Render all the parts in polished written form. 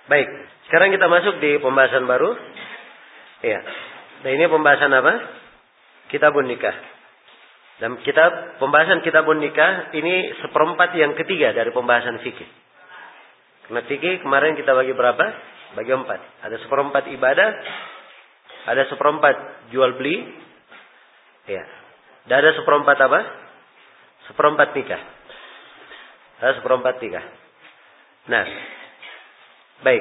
Baik, sekarang kita masuk di pembahasan baru. Ya. Dan ini pembahasan apa? Kitabun nikah. Dan pembahasan kitabun nikah ini seperempat yang ketiga dari pembahasan fikih. Karena fikih kemarin kita bagi berapa? Bagi 4. Ada seperempat ibadah, ada seperempat jual beli, ya. Dan ada seperempat apa? Seperempat nikah. Ada seperempat nikah. Nah, baik.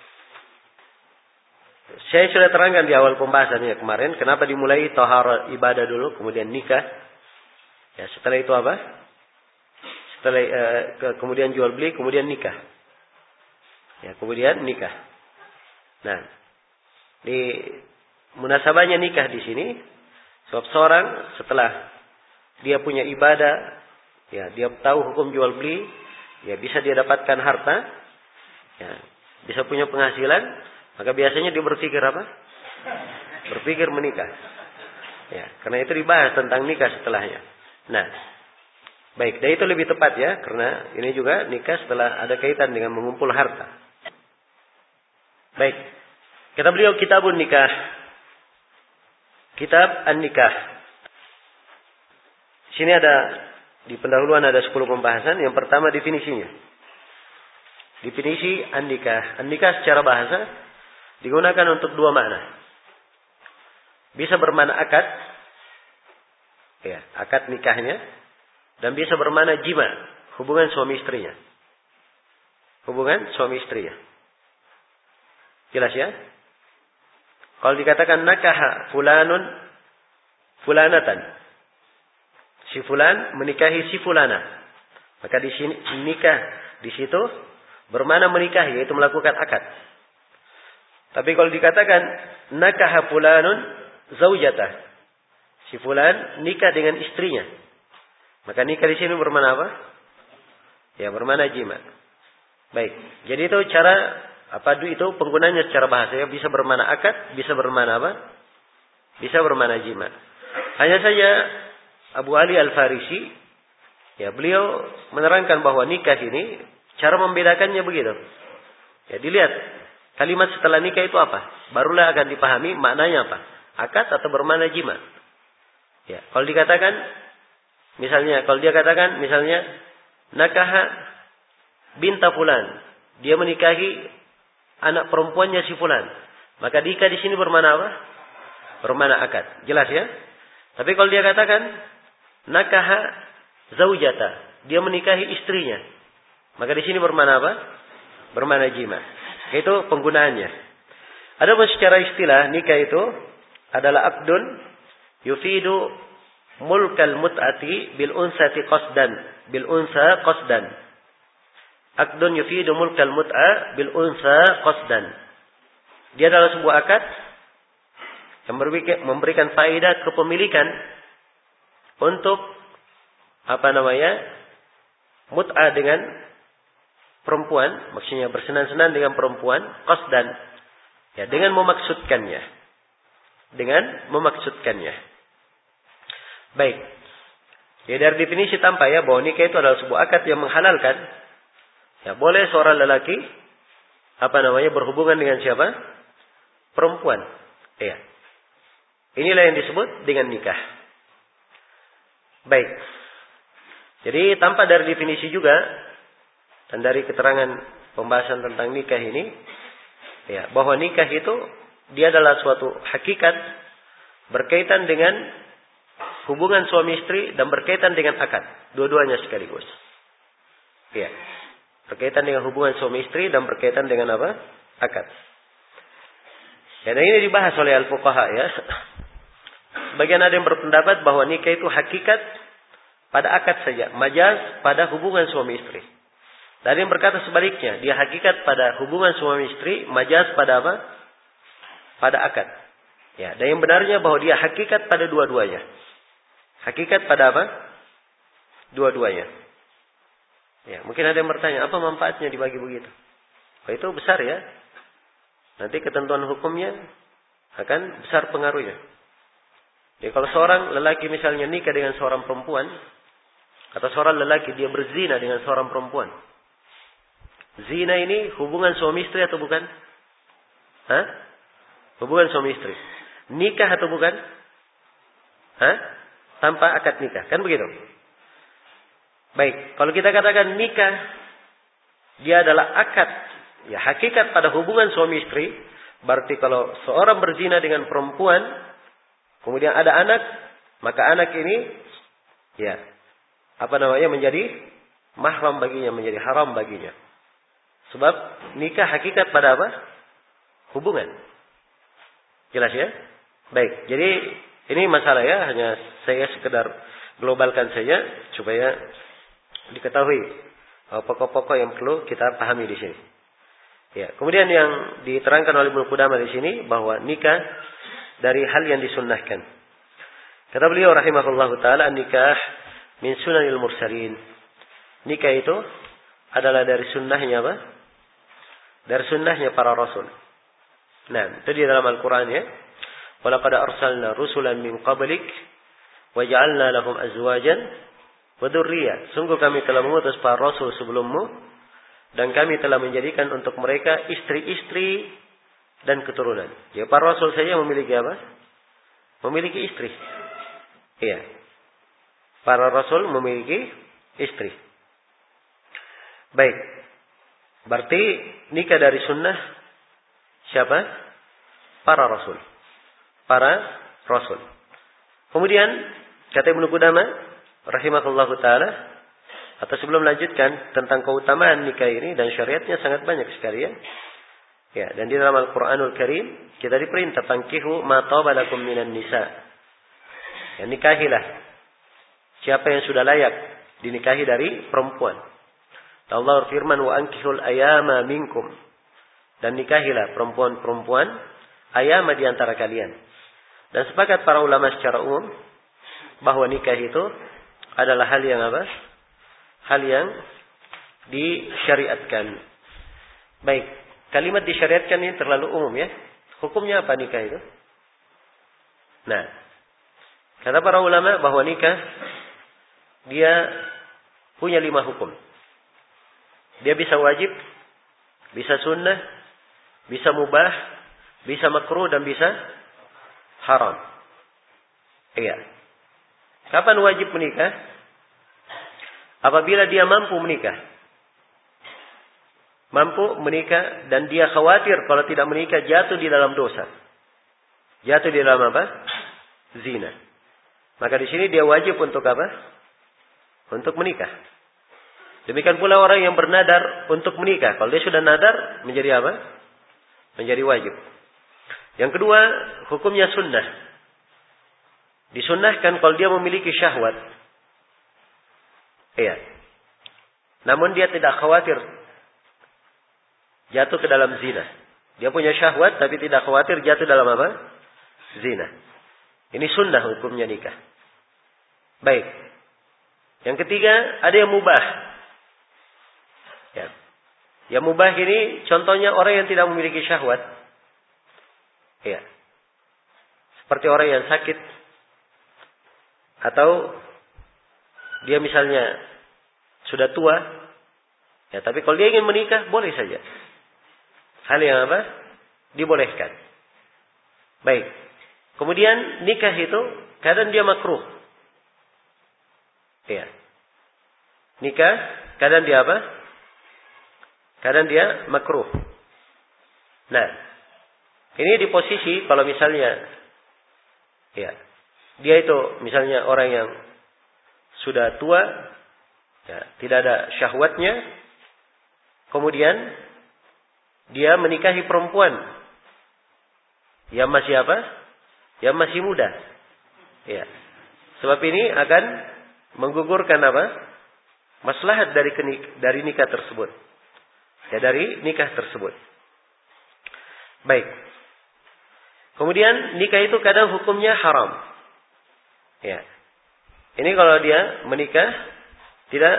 Saya sudah terangkan di awal pembahasannya kemarin, kenapa dimulai taharah ibadah dulu, kemudian nikah. Ya, setelah itu apa? Setelah kemudian jual beli, kemudian nikah. Ya, kemudian nikah. Nah, di munasabahnya nikah di sini, sebab seorang setelah dia punya ibadah, ya, dia tahu hukum jual beli, ya bisa dia dapatkan harta, ya, bisa punya penghasilan, maka biasanya dia berpikir apa? Berpikir menikah. Ya, karena itu dibahas tentang nikah setelahnya. Nah, baik, dan itu lebih tepat ya, karena ini juga nikah setelah ada kaitan dengan mengumpul harta. Baik, kita beliau kitabun nikah. Kitab An-Nikah. Di sini ada, di pendahuluan ada 10 pembahasan. Yang pertama definisinya. Definisi An-Nikah. An-Nikah secara bahasa digunakan untuk 2 makna. Bisa bermakna akad. Ya, akad nikahnya. Dan bisa bermakna jima. Hubungan suami istrinya. Hubungan suami istrinya. Jelas ya? Kalau dikatakan nakaha fulanun fulanatan. Si fulan menikahi si fulana. Maka di sini nikah di situ bermakna menikahi, yaitu melakukan akad. Tapi kalau dikatakan nakaha fulanun zaujatah. Si fulan nikah dengan istrinya. Maka nikah di sini bermakna apa? Ya, bermakna jima. Baik. Jadi itu cara itu penggunanya secara bahasa ya, bisa bermakna akad, bisa bermakna apa? Bisa bermakna jima. Hanya saja Abu Ali Al-Farisi, ya beliau menerangkan bahwa nikah ini cara membedakannya begitu. Ya dilihat kalimat setelah nikah itu apa? Barulah akan dipahami maknanya apa? Akad atau bermakna jima. Ya, kalau dikatakan misalnya, kalau dia katakan misalnya nakaha binta fulan, dia menikahi anak perempuannya si fulan. Maka nikah di sini bermakna apa? Bermakna akad. Jelas ya? Tapi kalau dia katakan nakaha zaujata, dia menikahi istrinya. Maka di sini bermakna apa? Bermakna jima. Itu penggunaannya. Adapun secara istilah nikah itu adalah aqdun yufidu mulkal mut'ati bil unsati qasdan, bil unsa qasdan. Aqdun yufidu mulkal mut'a bil unsa qasdan. Dia adalah sebuah akad yang memberikan faedah kepemilikan untuk mut'a dengan perempuan, maksudnya bersenang-senang dengan perempuan, qasdan. Ya, dengan memaksudkannya. Dengan memaksudkannya. Baik. Ya, dari definisi tampak ya bahwa nikah itu adalah sebuah akad yang menghalalkan. Ya, boleh seorang lelaki berhubungan dengan siapa? Perempuan. Ya. Inilah yang disebut dengan nikah. Baik. Jadi tampak dari definisi juga dan dari keterangan pembahasan tentang nikah ini, ya, bahwa nikah itu dia adalah suatu hakikat berkaitan dengan hubungan suami istri dan berkaitan dengan akad, dua-duanya sekaligus. Ya. Berkaitan dengan hubungan suami istri dan berkaitan dengan apa? Akad. Ya, dan ini dibahas oleh al-fuqaha ya. Sebagian ada yang berpendapat bahwa nikah itu hakikat pada akad saja, majaz pada hubungan suami istri. Dan yang berkata sebaliknya, dia hakikat pada hubungan suami istri, majaz pada apa? Pada akad. Ya, dan yang benarnya bahwa dia hakikat pada dua-duanya. Hakikat pada apa? Dua-duanya. Ya, mungkin ada yang bertanya, apa manfaatnya dibagi begitu? Oh, itu besar ya. Nanti ketentuan hukumnya akan besar pengaruhnya. Jadi kalau seorang lelaki misalnya nikah dengan seorang perempuan, atau seorang lelaki dia berzina dengan seorang perempuan, Zina ini hubungan suami istri atau bukan? Hah? Hubungan suami istri. Nikah atau bukan? Hah? Tanpa akad nikah. Kan begitu? Baik. Kalau kita katakan nikah, dia adalah akad. Ya, hakikat pada hubungan suami istri. Berarti kalau seorang berzina dengan perempuan, kemudian ada anak, maka anak ini, ya, menjadi mahram baginya, menjadi haram baginya. Sebab nikah hakikat pada apa? Hubungan. Jelas ya? Baik. Jadi ini masalah ya, hanya saya sekedar globalkan saja supaya diketahui pokok-pokok yang perlu kita pahami di sini. Ya, kemudian yang diterangkan oleh Ibnu Qudamah di sini bahwa nikah dari hal yang disunnahkan. Kata beliau rahimahullahu taala, nikah min sunanil mursalin. Nikah itu adalah dari sunnahnya apa? Dari sunnahnya para rasul. Nah, itu di dalam Al-Quran ya. Walaqad arsalna rusulan min qablik wa ja'alna lahum azwajan wa dzurriyyah. Sungguh kami telah mengutus para rasul sebelummu dan kami telah menjadikan untuk mereka istri-istri dan keturunan. Ya, para rasul saja memiliki apa? Memiliki istri. Iya. Para rasul memiliki istri. Baik. Berarti nikah dari sunnah siapa? Para rasul. Para rasul. Kemudian kata Ibnu Qudamah rahimahullahu taala, atau sebelum lanjutkan tentang keutamaan nikah ini dan syariatnya sangat banyak sekali ya. Ya, dan di dalam Al-Qur'anul Karim kita diperintah tankihu ma taba lakum minan nisa. Ya, nikahilah siapa yang sudah layak dinikahi dari perempuan. Allah berfirman wa ankihul ayama minkum, dan nikahilah perempuan-perempuan ayama di antara kalian. Dan sepakat para ulama secara umum bahwa nikah itu adalah hal yang apa? Hal yang disyariatkan. Baik, kalimat disyariatkan ini terlalu umum ya. Hukumnya apa nikah itu? Nah, kata para ulama bahwa nikah dia punya 5 hukum. Dia bisa wajib, bisa sunnah, bisa mubah, bisa makruh, dan bisa haram. Iya. Kapan wajib menikah? Apabila dia mampu menikah. Mampu menikah dan dia khawatir kalau tidak menikah jatuh di dalam dosa. Jatuh di dalam apa? Zina. Maka di sini dia wajib untuk apa? Untuk menikah. Demikian pula orang yang bernadar untuk menikah. Kalau dia sudah nadar, menjadi apa? Menjadi wajib. Yang kedua, hukumnya sunnah. Disunnahkan kalau dia memiliki syahwat. Iya. Namun dia tidak khawatir jatuh ke dalam zina. Dia punya syahwat tapi tidak khawatir jatuh dalam apa? Zina. Ini sunnah hukumnya nikah. Baik. Yang ketiga, ada yang mubah. Ya. Yang mubah ini contohnya orang yang tidak memiliki syahwat. Ya. Seperti orang yang sakit. Atau dia misalnya sudah tua. Ya, tapi kalau dia ingin menikah, boleh saja. Hal yang apa? Dibolehkan. Baik. Kemudian nikah itu kadang dia makruh. Ya. Nikah kadang dia apa? Kadang dia makruh. Nah, ini di posisi kalau misalnya ya, dia itu misalnya orang yang sudah tua, ya, tidak ada syahwatnya, kemudian dia menikahi perempuan yang masih apa? Yang masih muda. Ya. Sebab ini akan menggugurkan apa? Maslahat dari nikah tersebut. Ya, dari nikah tersebut. Baik. Kemudian nikah itu kadang hukumnya haram. Ya. Ini kalau dia menikah tidak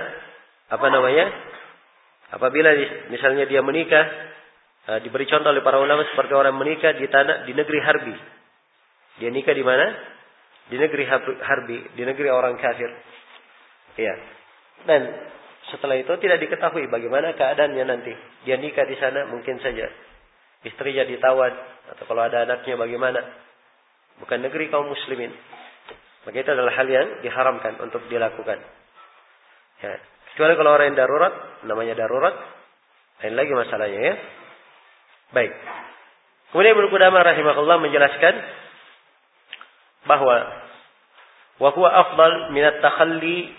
apabila misalnya dia menikah, diberi contoh oleh para ulama seperti orang menikah di negeri harbi. Dia nikah di mana? Di negeri harbi, di negeri orang kafir. Ya. Dan setelah itu tidak diketahui bagaimana keadaannya nanti. Dia nikah di sana mungkin saja istrinya ditawan atau kalau ada anaknya bagaimana. Bukan negeri kaum muslimin. Maka itu adalah hal yang diharamkan untuk dilakukan. Ya. Kecuali kalau orang yang darurat, namanya darurat, lain lagi masalahnya ya. Baik. Kemudian Ibnu Qudamah rahimahullah menjelaskan bahwa wa huwa afdal min at-takhalli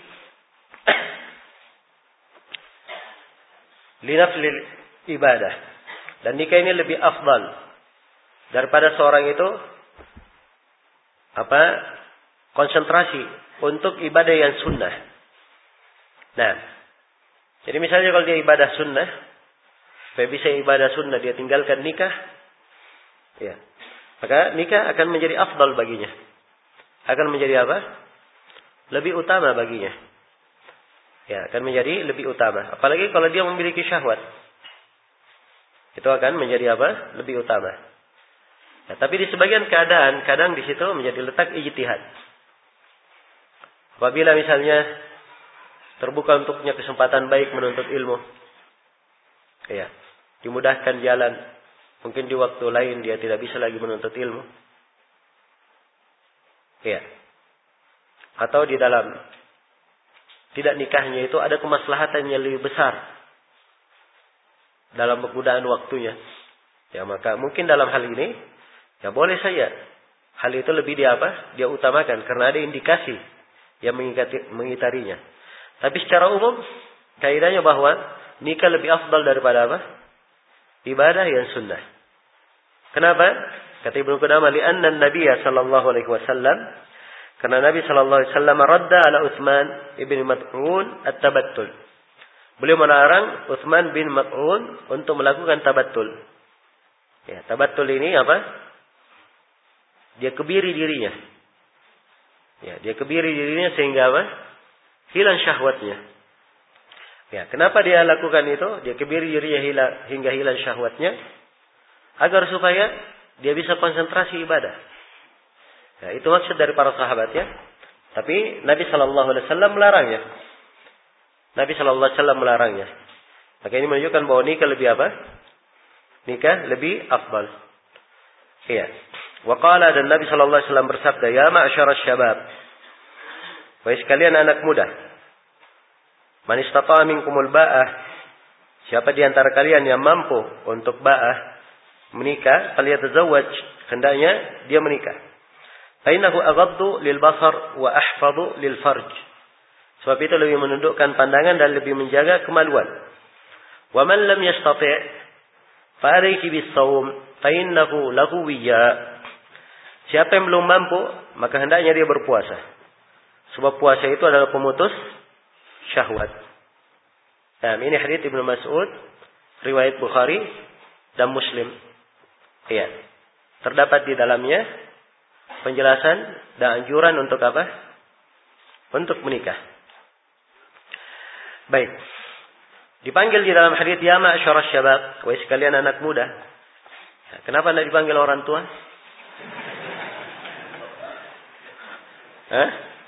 li naflil ibadah. Dan nikah ini lebih afdal daripada seorang itu konsentrasi untuk ibadah yang sunnah. Nah, jadi misalnya kalau dia ibadah sunnah, supaya bisa ibadah sunnah dia tinggalkan nikah, ya, maka nikah akan menjadi afdal baginya. Akan menjadi apa? Lebih utama baginya. Ya, akan menjadi lebih utama. Apalagi kalau dia memiliki syahwat. Itu akan menjadi apa? Lebih utama. Nah, tapi di sebagian keadaan, kadang di situ menjadi letak ijtihad. Apabila misalnya terbuka untuknya kesempatan baik menuntut ilmu, ya, dimudahkan jalan, mungkin di waktu lain dia tidak bisa lagi menuntut ilmu, ya, atau di dalam tidak nikahnya itu ada kemaslahatan yang lebih besar dalam penggunaan waktunya, ya, maka mungkin dalam hal ini ya boleh saja hal itu lebih dia utamakan karena ada indikasi yang mengitarinya. Tapi secara umum kaidahnya bahwa nikah lebih afdal daripada apa? Ibadah yang sunnah. Kenapa? Kata Ibnu Qudamah, li'anna an-nabiy sallallahu alaihi wasallam, karena Nabi sallallahu alaihi wasallam radda ala Utsman ibn Mas'ud at-tabattul. Beliau melarang Utsman bin Mas'ud untuk melakukan tabattul. Ya, tabattul ini apa? Dia kebiri dirinya. Ya, dia kebiri dirinya sehingga apa? Hilang syahwatnya. Ya, kenapa dia lakukan itu? Dia kebiri dirinya hingga hilang syahwatnya agar supaya dia bisa konsentrasi ibadah. Ya, itu maksud dari para sahabat ya. Tapi Nabi sallallahu alaihi wasallam melarangnya. Nabi sallallahu alaihi wasallam melarangnya. Maka ini menunjukkan bahwa nikah lebih apa? Nikah lebih afdal. Iya. Wa qala, dan Nabi sallallahu alaihi wasallam bersabda, "Ya ma'syarasy syabab." Wahai sekalian anak muda, man istata'a minkumul ba'ah, siapa di antara kalian yang mampu untuk ba'ah, menikah, falyatazawwaj, hendaknya dia menikah. Fa innahu aghaddu lil basar wa ahfadhu lil farj. Sebab itu lebih menundukkan pandangan dan lebih menjaga kemaluan. Wa man lam yastati' fa alayhi bis-shaum fa innahu lahu wiyya. Siapa yang belum mampu, maka hendaknya dia berpuasa. Sebab puasa itu adalah pemutus syahwat. Nah, ini hadits Ibnu Mas'ud, riwayat Bukhari dan Muslim. Iya. Terdapat di dalamnya penjelasan dan anjuran untuk apa? Untuk menikah. Baik. Dipanggil di dalam hadits ya ma'syarasy syabab, wahai sekalian anak muda. Kenapa tidak dipanggil orang tua? Hah?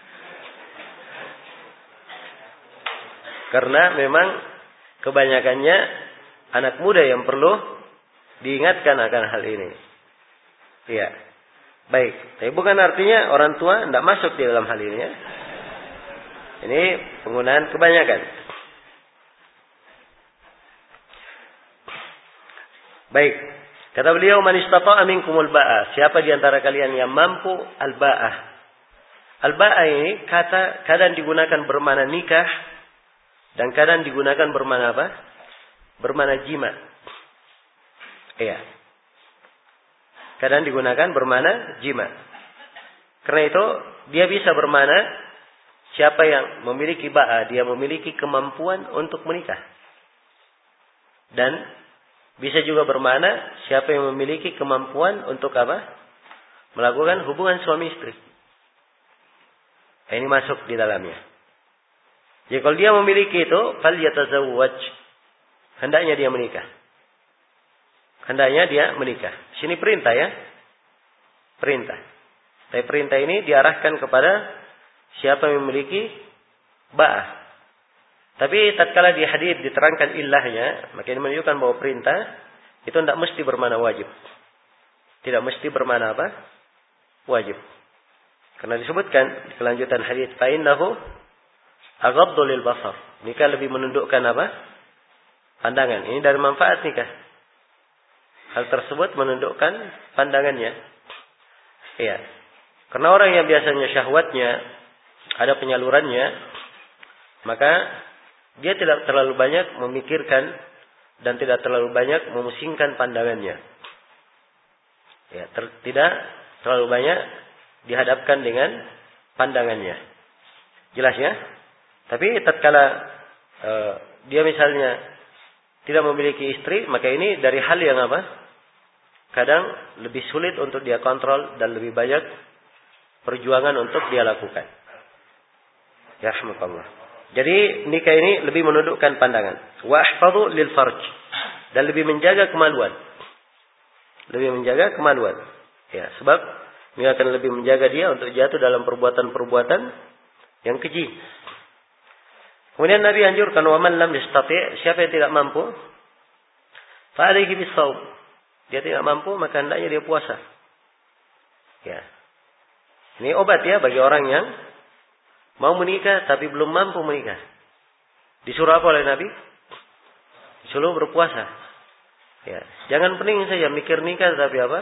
Karena memang kebanyakannya anak muda yang perlu diingatkan akan hal ini. Iya. Baik. Tapi bukan artinya orang tua tidak masuk di dalam hal ini ya. Ini penggunaan kebanyakan. Baik. Kata beliau, man istata'a minkumul ba'ah. Siapa di antara kalian yang mampu al-ba'ah. Al-ba'ah ini kadang digunakan bermakna nikah. Dan kadang digunakan bermakna apa? Bermakna jima. Iya. Kadang digunakan bermakna jima. Karena itu dia bisa bermakna siapa yang memiliki ba'a, dia memiliki kemampuan untuk menikah. Dan bisa juga bermakna siapa yang memiliki kemampuan untuk apa? Melakukan hubungan suami istri. Ini masuk di dalamnya. Jadi kalau dia memiliki itu, falyatazawwaj. Hendaknya dia menikah. Hendaknya dia menikah. Sini perintah ya. Perintah. Tapi perintah ini diarahkan kepada siapa yang memiliki ba'ah. Tapi tatkala di hadis diterangkan illahnya, maka ini menunjukkan bahwa perintah itu tidak mesti bermakna wajib. Tidak mesti bermakna apa? Wajib. Karena disebutkan di kelanjutan hadis fa innahu aghaddu lil basar. Nikah lebih menundukkan apa? Pandangan. Ini dari manfaat nikah. Hal tersebut menundukkan pandangannya. Iya. Karena orang yang biasanya syahwatnya ada penyalurannya, maka dia tidak terlalu banyak memikirkan dan tidak terlalu banyak memusingkan pandangannya. Ya, tidak terlalu banyak dihadapkan dengan pandangannya. Jelas ya? Tapi tatkala dia misalnya tidak memiliki istri, maka ini dari hal yang apa? Kadang lebih sulit untuk dia kontrol dan lebih banyak perjuangan untuk dia lakukan. Ya rahmatullah. Jadi nikah ini lebih menundukkan pandangan. Wa ahfadhu lil farj. Dan lebih menjaga kemaluan. Lebih menjaga kemaluan. Ya, sebab ini akan lebih menjaga dia untuk jatuh dalam perbuatan-perbuatan yang keji. Kemudian Nabi anjurkan wa man lam yastati', siapa yang tidak mampu, fa alayhi bis-shaum. Dia tidak mampu, maka hendaknya dia puasa. Ya. Ini obat ya bagi orang yang mau menikah tapi belum mampu menikah. Disuruh apa oleh Nabi? Disuruh berpuasa. Ya, jangan pening saja mikir nikah tapi apa?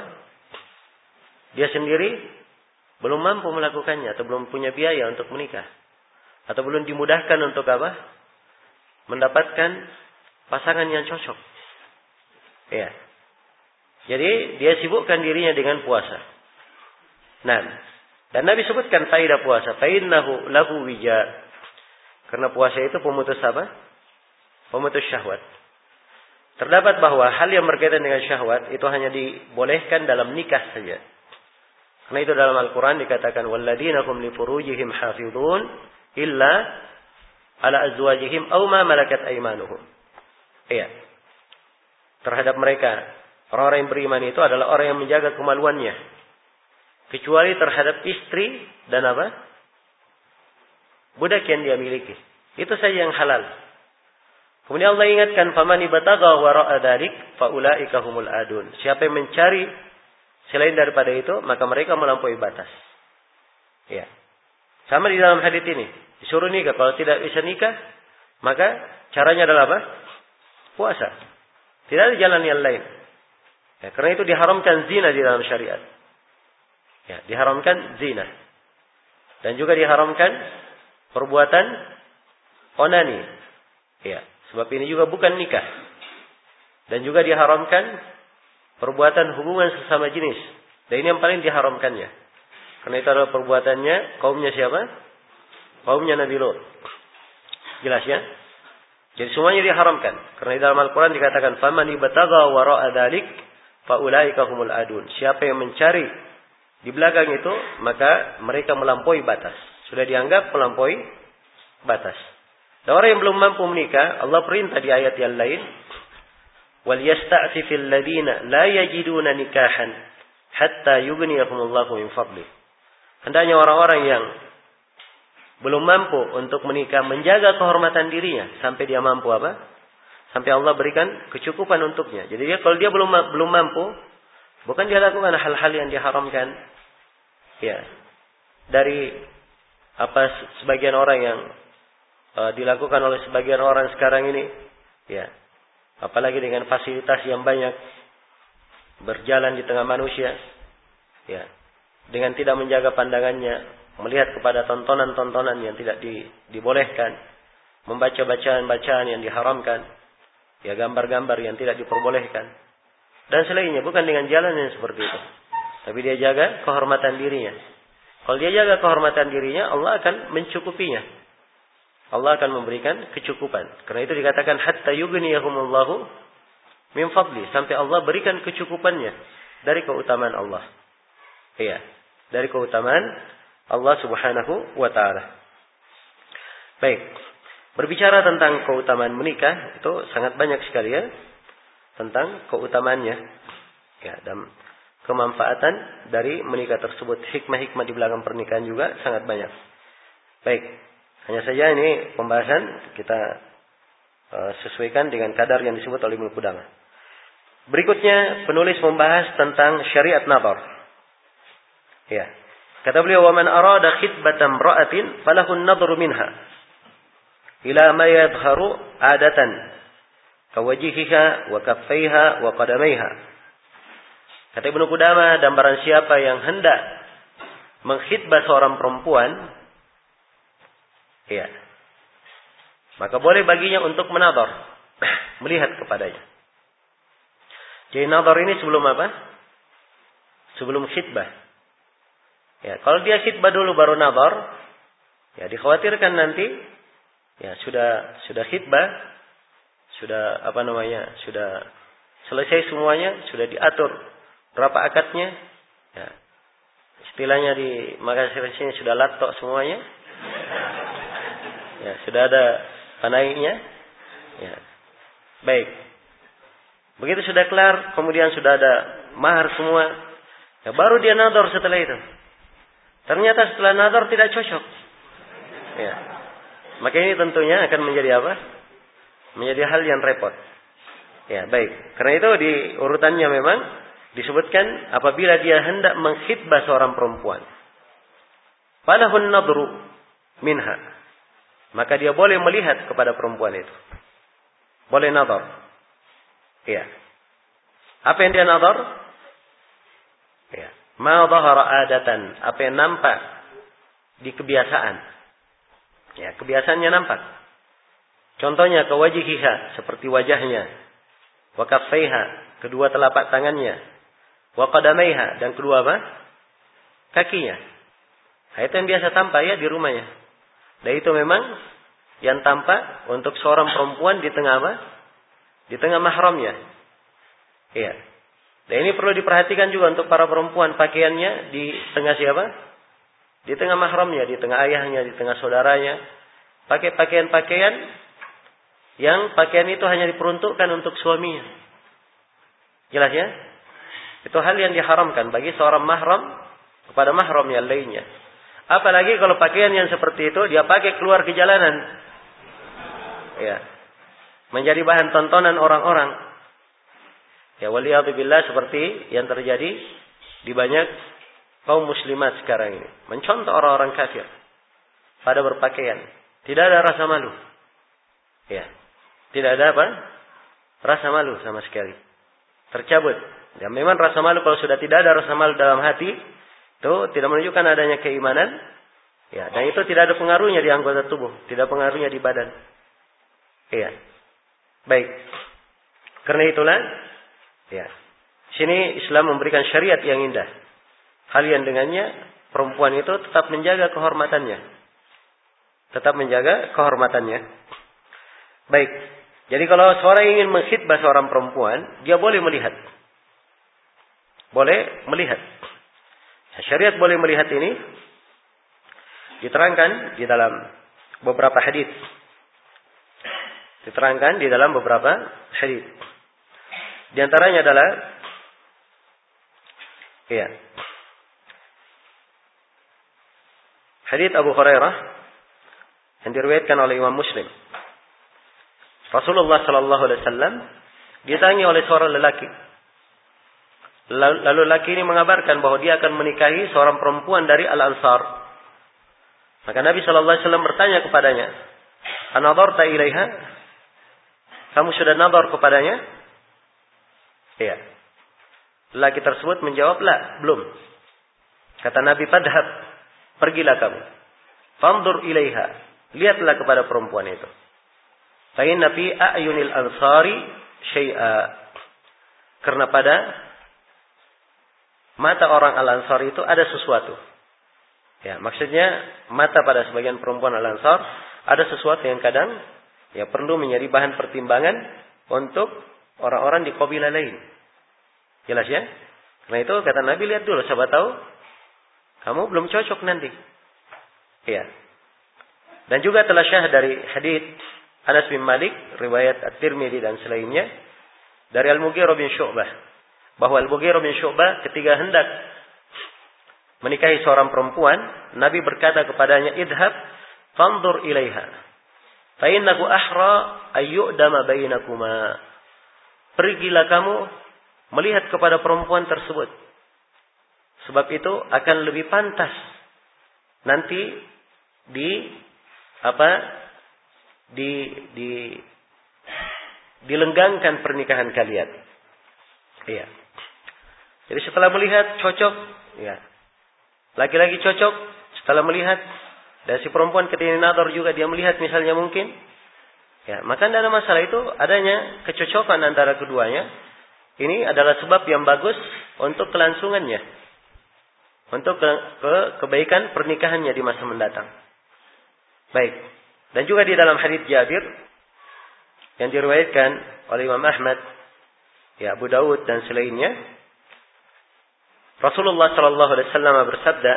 Dia sendiri belum mampu melakukannya atau belum punya biaya untuk menikah. Atau belum dimudahkan untuk apa? Mendapatkan pasangan yang cocok. Ya. Jadi dia sibukkan dirinya dengan puasa. Nah, dan Nabi sebutkan faedah puasa. Fa'innahu lahu wija. Karena puasa itu pemutus apa? Pemutus syahwat. Terdapat bahwa hal yang berkaitan dengan syahwat itu hanya dibolehkan dalam nikah saja. Karena itu dalam Al-Quran dikatakan walladzina hum li furujihim hafizun illa ala azwajihim aw ma malakat aymanuhum. Iya. Terhadap mereka, orang-orang yang beriman itu adalah orang yang menjaga kemaluannya. Kecuali terhadap istri dan apa? Budak yang dia miliki. Itu saja yang halal. Kemudian Allah ingatkan, "Faman ibtagha wara'a dzalik fa ulaika humul adun." Siapa yang mencari selain daripada itu, maka mereka melampaui batas. Ya. Sama di dalam hadis ini. Disuruh nikah. Kalau tidak bisa nikah, maka caranya adalah apa? Puasa. Tidak ada jalan yang lain. Ya, karena itu diharamkan zina di dalam syariat. Ya, diharamkan zina. Dan juga diharamkan perbuatan onani. Ya, sebab ini juga bukan nikah. Dan juga diharamkan perbuatan hubungan sesama jenis. Dan ini yang paling diharamkannya. Karena itu adalah perbuatannya kaumnya siapa? Kaumnya Nabi Lut. Jelas ya? Jadi semuanya diharamkan. Karena di dalam Al-Quran dikatakan faman ibtagha wara'a dzalik fa ulaika humul adun. Siapa yang mencari di belakang itu, maka mereka melampaui batas. Sudah dianggap melampaui batas. Dan orang yang belum mampu menikah, Allah perintah di ayat yang lain, وَلْيَسْتَعْفِفِ الَّذِينَ لَا يَجِدُونَ نِكَاحًا حَتَّى يُغْنِيَهُمُ اللَّهُ مِنْ فَضْلِهِ. Hendaknya orang-orang yang belum mampu untuk menikah menjaga kehormatan dirinya sampai dia mampu apa? Sampai Allah berikan kecukupan untuknya. Jadi dia kalau dia belum mampu, bukan dia lakukan hal-hal yang diharamkan. Ya. Dari apa sebagian orang yang dilakukan oleh sebagian orang sekarang ini, ya. Apalagi dengan fasilitas yang banyak berjalan di tengah manusia, ya. Dengan tidak menjaga pandangannya, melihat kepada tontonan-tontonan yang tidak dibolehkan, membaca bacaan-bacaan yang diharamkan, ya gambar-gambar yang tidak diperbolehkan, dan selainnya, bukan dengan jalan yang seperti itu. Tapi dia jaga kehormatan dirinya. Kalau dia jaga kehormatan dirinya, Allah akan mencukupinya. Allah akan memberikan kecukupan. Karena itu dikatakan hatta yughniyahumullahu min fadli, sampai Allah berikan kecukupannya dari keutamaan Allah. Iya, dari keutamaan Allah Subhanahu wa taala. Baik. Berbicara tentang keutamaan menikah itu sangat banyak sekali ya. Tentang keutamaannya. Ya, dan kemanfaatan dari menikah tersebut. Hikmah-hikmah di belakang pernikahan juga sangat banyak. Baik. Hanya saja ini pembahasan kita sesuaikan dengan kadar yang disebut oleh Ibnu Qudamah. Berikutnya penulis membahas tentang syariat nadhar. Ya. Kata beliau, "Wa man arada khitbatan imra'atin falahu an-nadhru minha ila ma yadhharu 'adatan kawajhiha wa kaffaiha wa qadamaiha." Kata Ibnu Qudamah, dan barang siapa yang hendak mengkhitbah seorang perempuan, ya, maka boleh baginya untuk menadhar, melihat kepadanya. Jadi nadhar ini sebelum apa? Sebelum khitbah. Ya, kalau dia khitbah dulu baru nadhar, ya dikhawatirkan nanti ya sudah khitbah, sudah sudah selesai semuanya, sudah diatur berapa akadnya, ya. Istilahnya di Makassar sini sudah latok semuanya. Ya, sudah ada panaiknya. Ya. Baik. Begitu sudah kelar, kemudian sudah ada mahar semua. Ya, baru dia nadhar setelah itu. Ternyata setelah nadhar tidak cocok. Ya. Maka ini tentunya akan menjadi apa? Menjadi hal yang repot. Ya, baik. Karena itu di urutannya memang disebutkan apabila dia hendak mengkhitbah seorang perempuan, falahun nadhru minha, maka dia boleh melihat kepada perempuan itu. Boleh nadhar. Ya. Apa yang dia nadhar? Ya. Ma dhahara adatan, apa yang nampak di kebiasaan. Ya, kebiasaannya nampak. Contohnya kawajhiha, seperti wajahnya. Wa kaffaiha, kedua telapak tangannya. Wa qadamaiha, dan kedua apa? Kakinya. Nah, itu yang biasa tampak ya di rumahnya. Dan itu memang yang tampak untuk seorang perempuan di tengah apa? Di tengah mahramnya. Iya. Dan ini perlu diperhatikan juga untuk para perempuan, pakaiannya di tengah siapa? Di tengah mahramnya, di tengah ayahnya, di tengah saudaranya. Pakai pakaian-pakaian yang pakaian itu hanya diperuntukkan untuk suaminya. Jelas ya? Itu hal yang diharamkan bagi seorang mahram kepada mahram yang lainnya. Apalagi kalau pakaian yang seperti itu dia pakai keluar ke jalanan. Ya. Menjadi bahan tontonan orang-orang. Ya, waliyadzubillah, seperti yang terjadi di banyak kaum muslimat sekarang ini. Mencontoh orang-orang kafir pada berpakaian. Tidak ada rasa malu. Ya. Tidak ada apa? Rasa malu sama sekali. Tercabut. Ya, memang rasa malu, kalau sudah tidak ada rasa malu dalam hati, itu tidak menunjukkan adanya keimanan. Ya, dan itu tidak ada pengaruhnya di anggota tubuh, tidak pengaruhnya di badan. Iya. Baik. Karena itulah, ya, sini Islam memberikan syariat yang indah. Hal yang dengannya perempuan itu tetap menjaga kehormatannya. Tetap menjaga kehormatannya. Baik. Jadi kalau seorang ingin mengkhitbah seorang perempuan, dia boleh melihat. Boleh melihat. Syariat boleh melihat ini diterangkan di dalam beberapa hadis. Diterangkan di dalam beberapa hadis. Di antaranya adalah hadis Abu Hurairah yang diriwayatkan oleh Imam Muslim. Rasulullah sallallahu alaihi wasallam ditanya oleh seorang lelaki. Lalu lelaki ini mengabarkan bahwa dia akan menikahi seorang perempuan dari Al-Ansar. Maka Nabi sallallahu alaihi wasallam bertanya kepadanya, "An-nadharta ilaiha?" Kamu sudah nadhar kepadanya? Iya. Lelaki tersebut menjawab, "La, belum." Kata Nabi, "Fadhhab, pergilah kamu. Fanzur ilaiha, lihatlah kepada perempuan itu. Fa inna fi a'yunil ansari syai'a." Karena pada mata orang Al-Ansar itu ada sesuatu. Ya, maksudnya mata pada sebagian perempuan Al-Ansar ada sesuatu yang kadang ya perlu menjadi bahan pertimbangan untuk orang-orang di kabilah lain. Jelas ya? Karena itu kata Nabi, lihat dulu, siapa tahu kamu belum cocok nanti. Iya. Dan juga telah syah dari hadits Anas bin Malik, riwayat At-Tirmidzi dan selainnya, dari Al-Mughirah bin Syu'bah, bahwa Al-Mughirah bin Syu'bah ketika hendak menikahi seorang perempuan, Nabi berkata kepadanya, "Idhab fanzur ilaiha fa innahu ahra ay yu'dama bainakuma. Pergilah kamu melihat kepada perempuan tersebut. Sebab itu akan lebih pantas nanti dilenggangkan pernikahan kalian. Iya. Jadi setelah melihat cocok, ya. Laki-laki cocok setelah melihat, dan si perempuan ketika nador juga dia melihat misalnya mungkin, ya, maka tidak ada masalah, itu adanya kecocokan antara keduanya. Ini adalah sebab yang bagus untuk kelangsungannya, untuk kebaikan pernikahannya di masa mendatang. Baik. Dan juga di dalam hadits Jabir yang diriwayatkan oleh Imam Ahmad, ya, Abu Daud dan selainnya, Rasulullah sallallahu alaihi wasallam bersabda,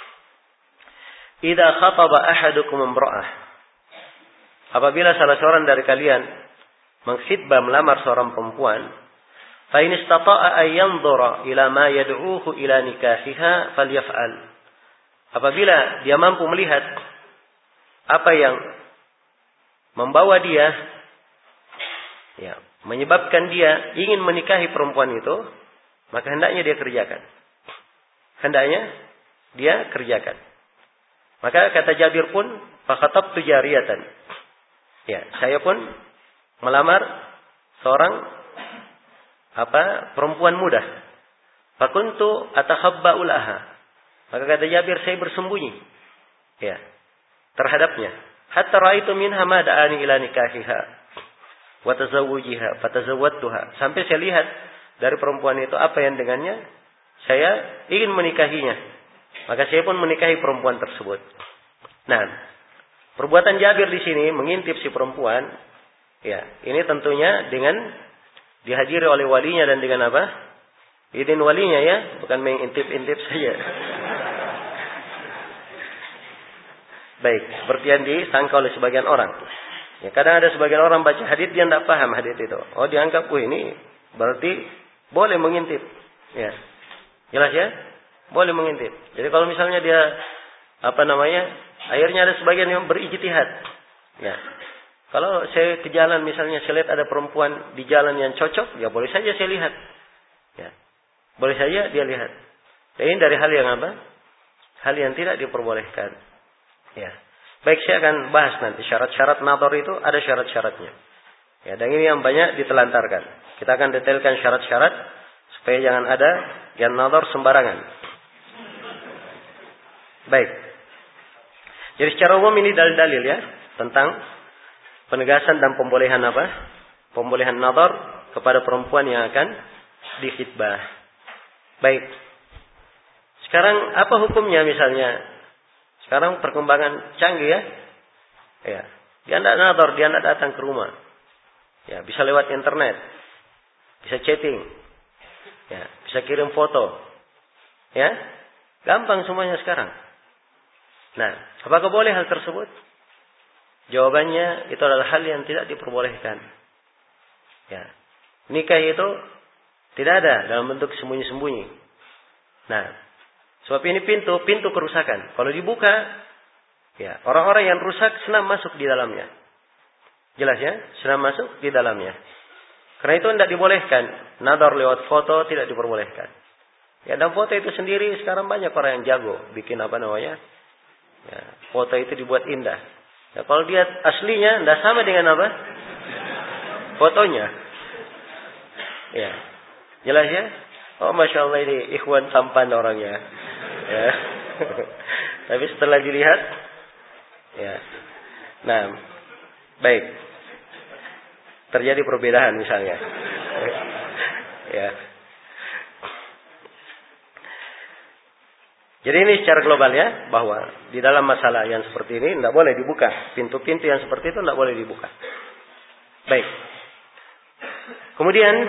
"Idza khataba ahadukum imra'ah." Apabila salah seorang dari kalian mengkhitbah melamar seorang perempuan, fa in istata'a ay yanzura ila ma yad'uhu ila nikahiha falyaf'al. Apabila dia mampu melihat apa yang membawa dia, ya, menyebabkan dia ingin menikahi perempuan itu, maka hendaknya dia kerjakan. Hendaknya dia kerjakan. Maka kata Jabir pun, fakhatabtu jariyatan. Ya, saya pun melamar seorang perempuan muda. Fakuntu atakhabba'u laha. Maka kata Jabir, saya bersembunyi, ya, terhadapnya. Hatta ra'aitu minha ma da'ani ila nikahiha wa tazawwujiha fatazawwadtuha. Sampai saya lihat dari perempuan itu apa yang dengannya saya ingin menikahinya. Maka saya pun menikahi perempuan tersebut. Nah, perbuatan Jabir di sini mengintip si perempuan, ya, ini tentunya dengan dihadiri oleh walinya dan dengan apa? Izin walinya, ya, bukan mengintip-intip saja. Baik, seperti yang disangka oleh sebagian orang. Ya, kadang ada sebagian orang baca hadits dia tidak paham hadits itu. Oh, dianggap, ini berarti boleh mengintip. Ya, jelas ya? Boleh mengintip. Jadi kalau misalnya dia akhirnya ada sebagian yang berijtihad. Ya, kalau saya ke jalan misalnya saya lihat ada perempuan di jalan yang cocok, ya boleh saja saya lihat. Ya, boleh saja dia lihat. Dan ini dari hal yang apa? Hal yang tidak diperbolehkan. Ya. Baik, saya akan bahas nanti syarat-syarat nador itu ada syarat-syaratnya. Ya, dan ini yang banyak ditelantarkan. Kita akan detailkan syarat-syarat supaya jangan ada yang nador sembarangan. Baik. Jadi secara umum ini dalil-dalil, ya, tentang penegasan dan pembolehan pembolehan nador kepada perempuan yang akan dikhitbah. Baik. Sekarang apa hukumnya misalnya? Sekarang perkembangan canggih, ya. Ya. Dia tidak nador, dia tidak datang ke rumah. Ya, bisa lewat internet. Bisa chatting. Ya, bisa kirim foto. Ya. Gampang semuanya sekarang. Nah, apakah boleh hal tersebut? Jawabannya itu adalah hal yang tidak diperbolehkan. Ya. Nikah itu tidak ada dalam bentuk sembunyi-sembunyi. Nah, sebab ini pintu kerusakan. Kalau dibuka, ya, orang-orang yang rusak senang masuk di dalamnya. Jelas, ya? Senang masuk di dalamnya. Karena itu tidak dibolehkan. Nador lewat foto tidak diperbolehkan. Ya, dan foto itu sendiri sekarang banyak orang yang jago bikin ya, foto itu dibuat indah. Ya, kalau dia aslinya tidak sama dengan fotonya. Ya, jelas, ya? Oh, Masya Allah, ini ikhwan tampan orangnya. Ya. Tapi setelah dilihat, ya, nah, baik, terjadi perbedaan misalnya. Ya. Jadi ini secara global, ya, bahwa di dalam masalah yang seperti ini tidak boleh dibuka. Pintu-pintu yang seperti itu tidak boleh dibuka. Baik. Kemudian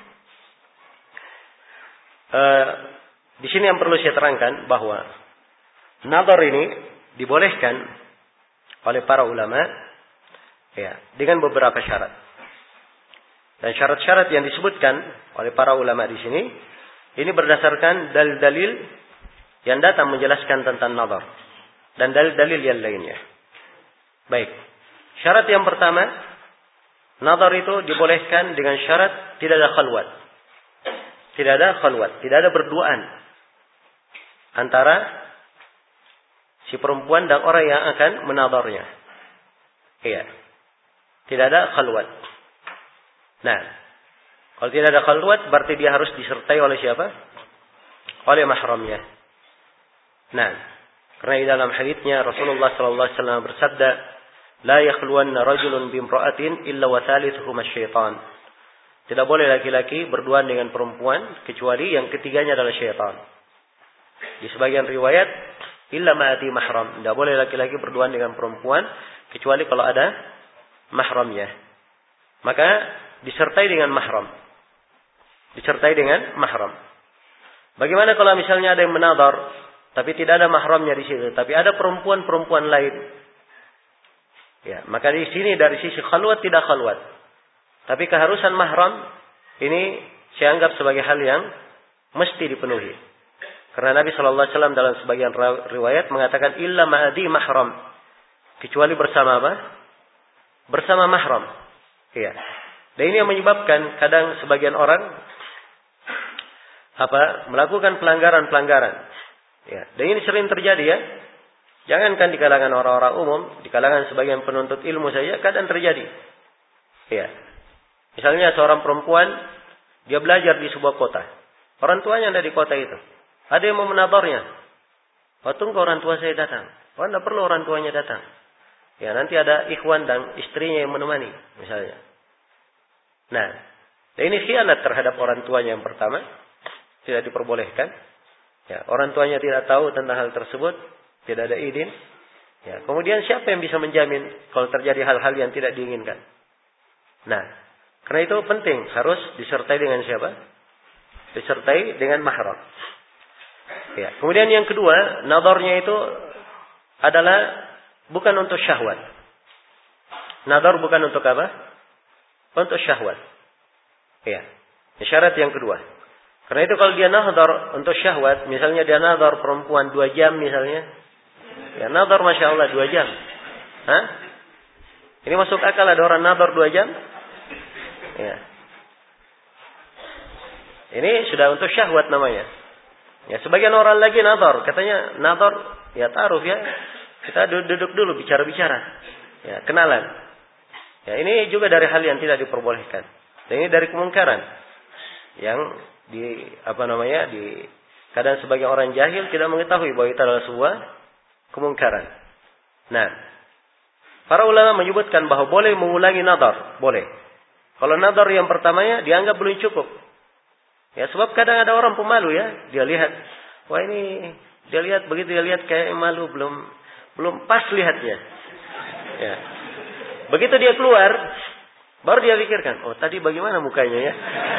di sini yang perlu saya terangkan bahwa nador ini dibolehkan oleh para ulama, ya, dengan beberapa syarat. Dan syarat-syarat yang disebutkan oleh para ulama di sini ini berdasarkan dalil-dalil yang datang menjelaskan tentang nador dan dalil-dalil yang lainnya. Baik. Syarat yang pertama, nazar itu dibolehkan dengan syarat tidak ada khalwat. Tidak ada khalwat, tidak ada berduaan antara si perempuan dan orang yang akan menazarnya. Iya. Tidak ada khalwat. Nah, kalau tidak ada khalwat berarti dia harus disertai oleh siapa? Oleh mahramnya. Nah, karena di dalam haditsnya Rasulullah sallallahu alaihi wasallam bersabda, "La yakhluwanna rajulun bimra'atin illa wa thalithuhuma syaitan." Tidak boleh laki-laki berduaan dengan perempuan kecuali yang ketiganya adalah syaitan. Di sebagian riwayat, illa ma'ati mahram. Tidak boleh laki-laki berduaan dengan perempuan kecuali kalau ada mahramnya. Maka disertai dengan mahram. Disertai dengan mahram. Bagaimana kalau misalnya ada yang menazar tapi tidak ada mahramnya di situ, tapi ada perempuan-perempuan lain? Ya, maka di sini dari sisi khalwat tidak khalwat. Tapi keharusan mahram ini saya anggap sebagai hal yang mesti dipenuhi. Karena Nabi sallallahu alaihi wasallam dalam sebagian riwayat mengatakan illa ma'adi mahram, kecuali bersama apa? Bersama mahram. Iya. Dan ini yang menyebabkan kadang sebagian orang melakukan pelanggaran-pelanggaran. Ya, dan ini sering terjadi ya. Jangankan di kalangan orang-orang umum, di kalangan sebagian penuntut ilmu saja kadang terjadi. Ya. Misalnya seorang perempuan dia belajar di sebuah kota. Orang tuanya ada di kota itu. Ada yang mau menazarnya. Tunggu orang tua saya datang. Tidak perlu orang tuanya datang. Ya, nanti ada ikhwan dan istrinya yang menemani misalnya. Nah, dan ini khianat terhadap orang tuanya yang pertama. Tidak diperbolehkan. Ya, orang tuanya tidak tahu tentang hal tersebut. Tidak ada izin. Ya, kemudian siapa yang bisa menjamin kalau terjadi hal-hal yang tidak diinginkan? Nah, karena itu penting. Harus disertai dengan siapa? Disertai dengan mahram. Ya, kemudian yang kedua, nazarnya itu adalah bukan untuk syahwat. Nazar bukan untuk apa? Untuk syahwat. Ya, syarat yang kedua. Karena itu kalau dia nazar untuk syahwat, misalnya dia nazar perempuan 2 jam misalnya. Ya, nazar Masya Allah 2 jam. Hah? Ini masuk akal ada orang nazar 2 jam? Ya. Ini sudah untuk syahwat namanya. Ya, sebagian orang lagi nazar, katanya nazar ya taruh ya. Kita duduk dulu bicara-bicara. Ya, kenalan. Ya, ini juga dari hal yang tidak diperbolehkan. Dan ini dari kemungkaran. Yang di kadang sebagian orang jahil tidak mengetahui bahwa itu adalah sebuah kemungkaran. Nah, para ulama menyebutkan bahwa boleh mengulangi nazar, boleh. Kalau nazar yang pertamanya dianggap belum cukup. Ya, sebab kadang ada orang pemalu ya, dia lihat, wah ini dia lihat begitu dia lihat kayak malu, belum pas lihatnya. Ya. Begitu dia keluar, baru dia pikirkan, oh tadi bagaimana mukanya ya?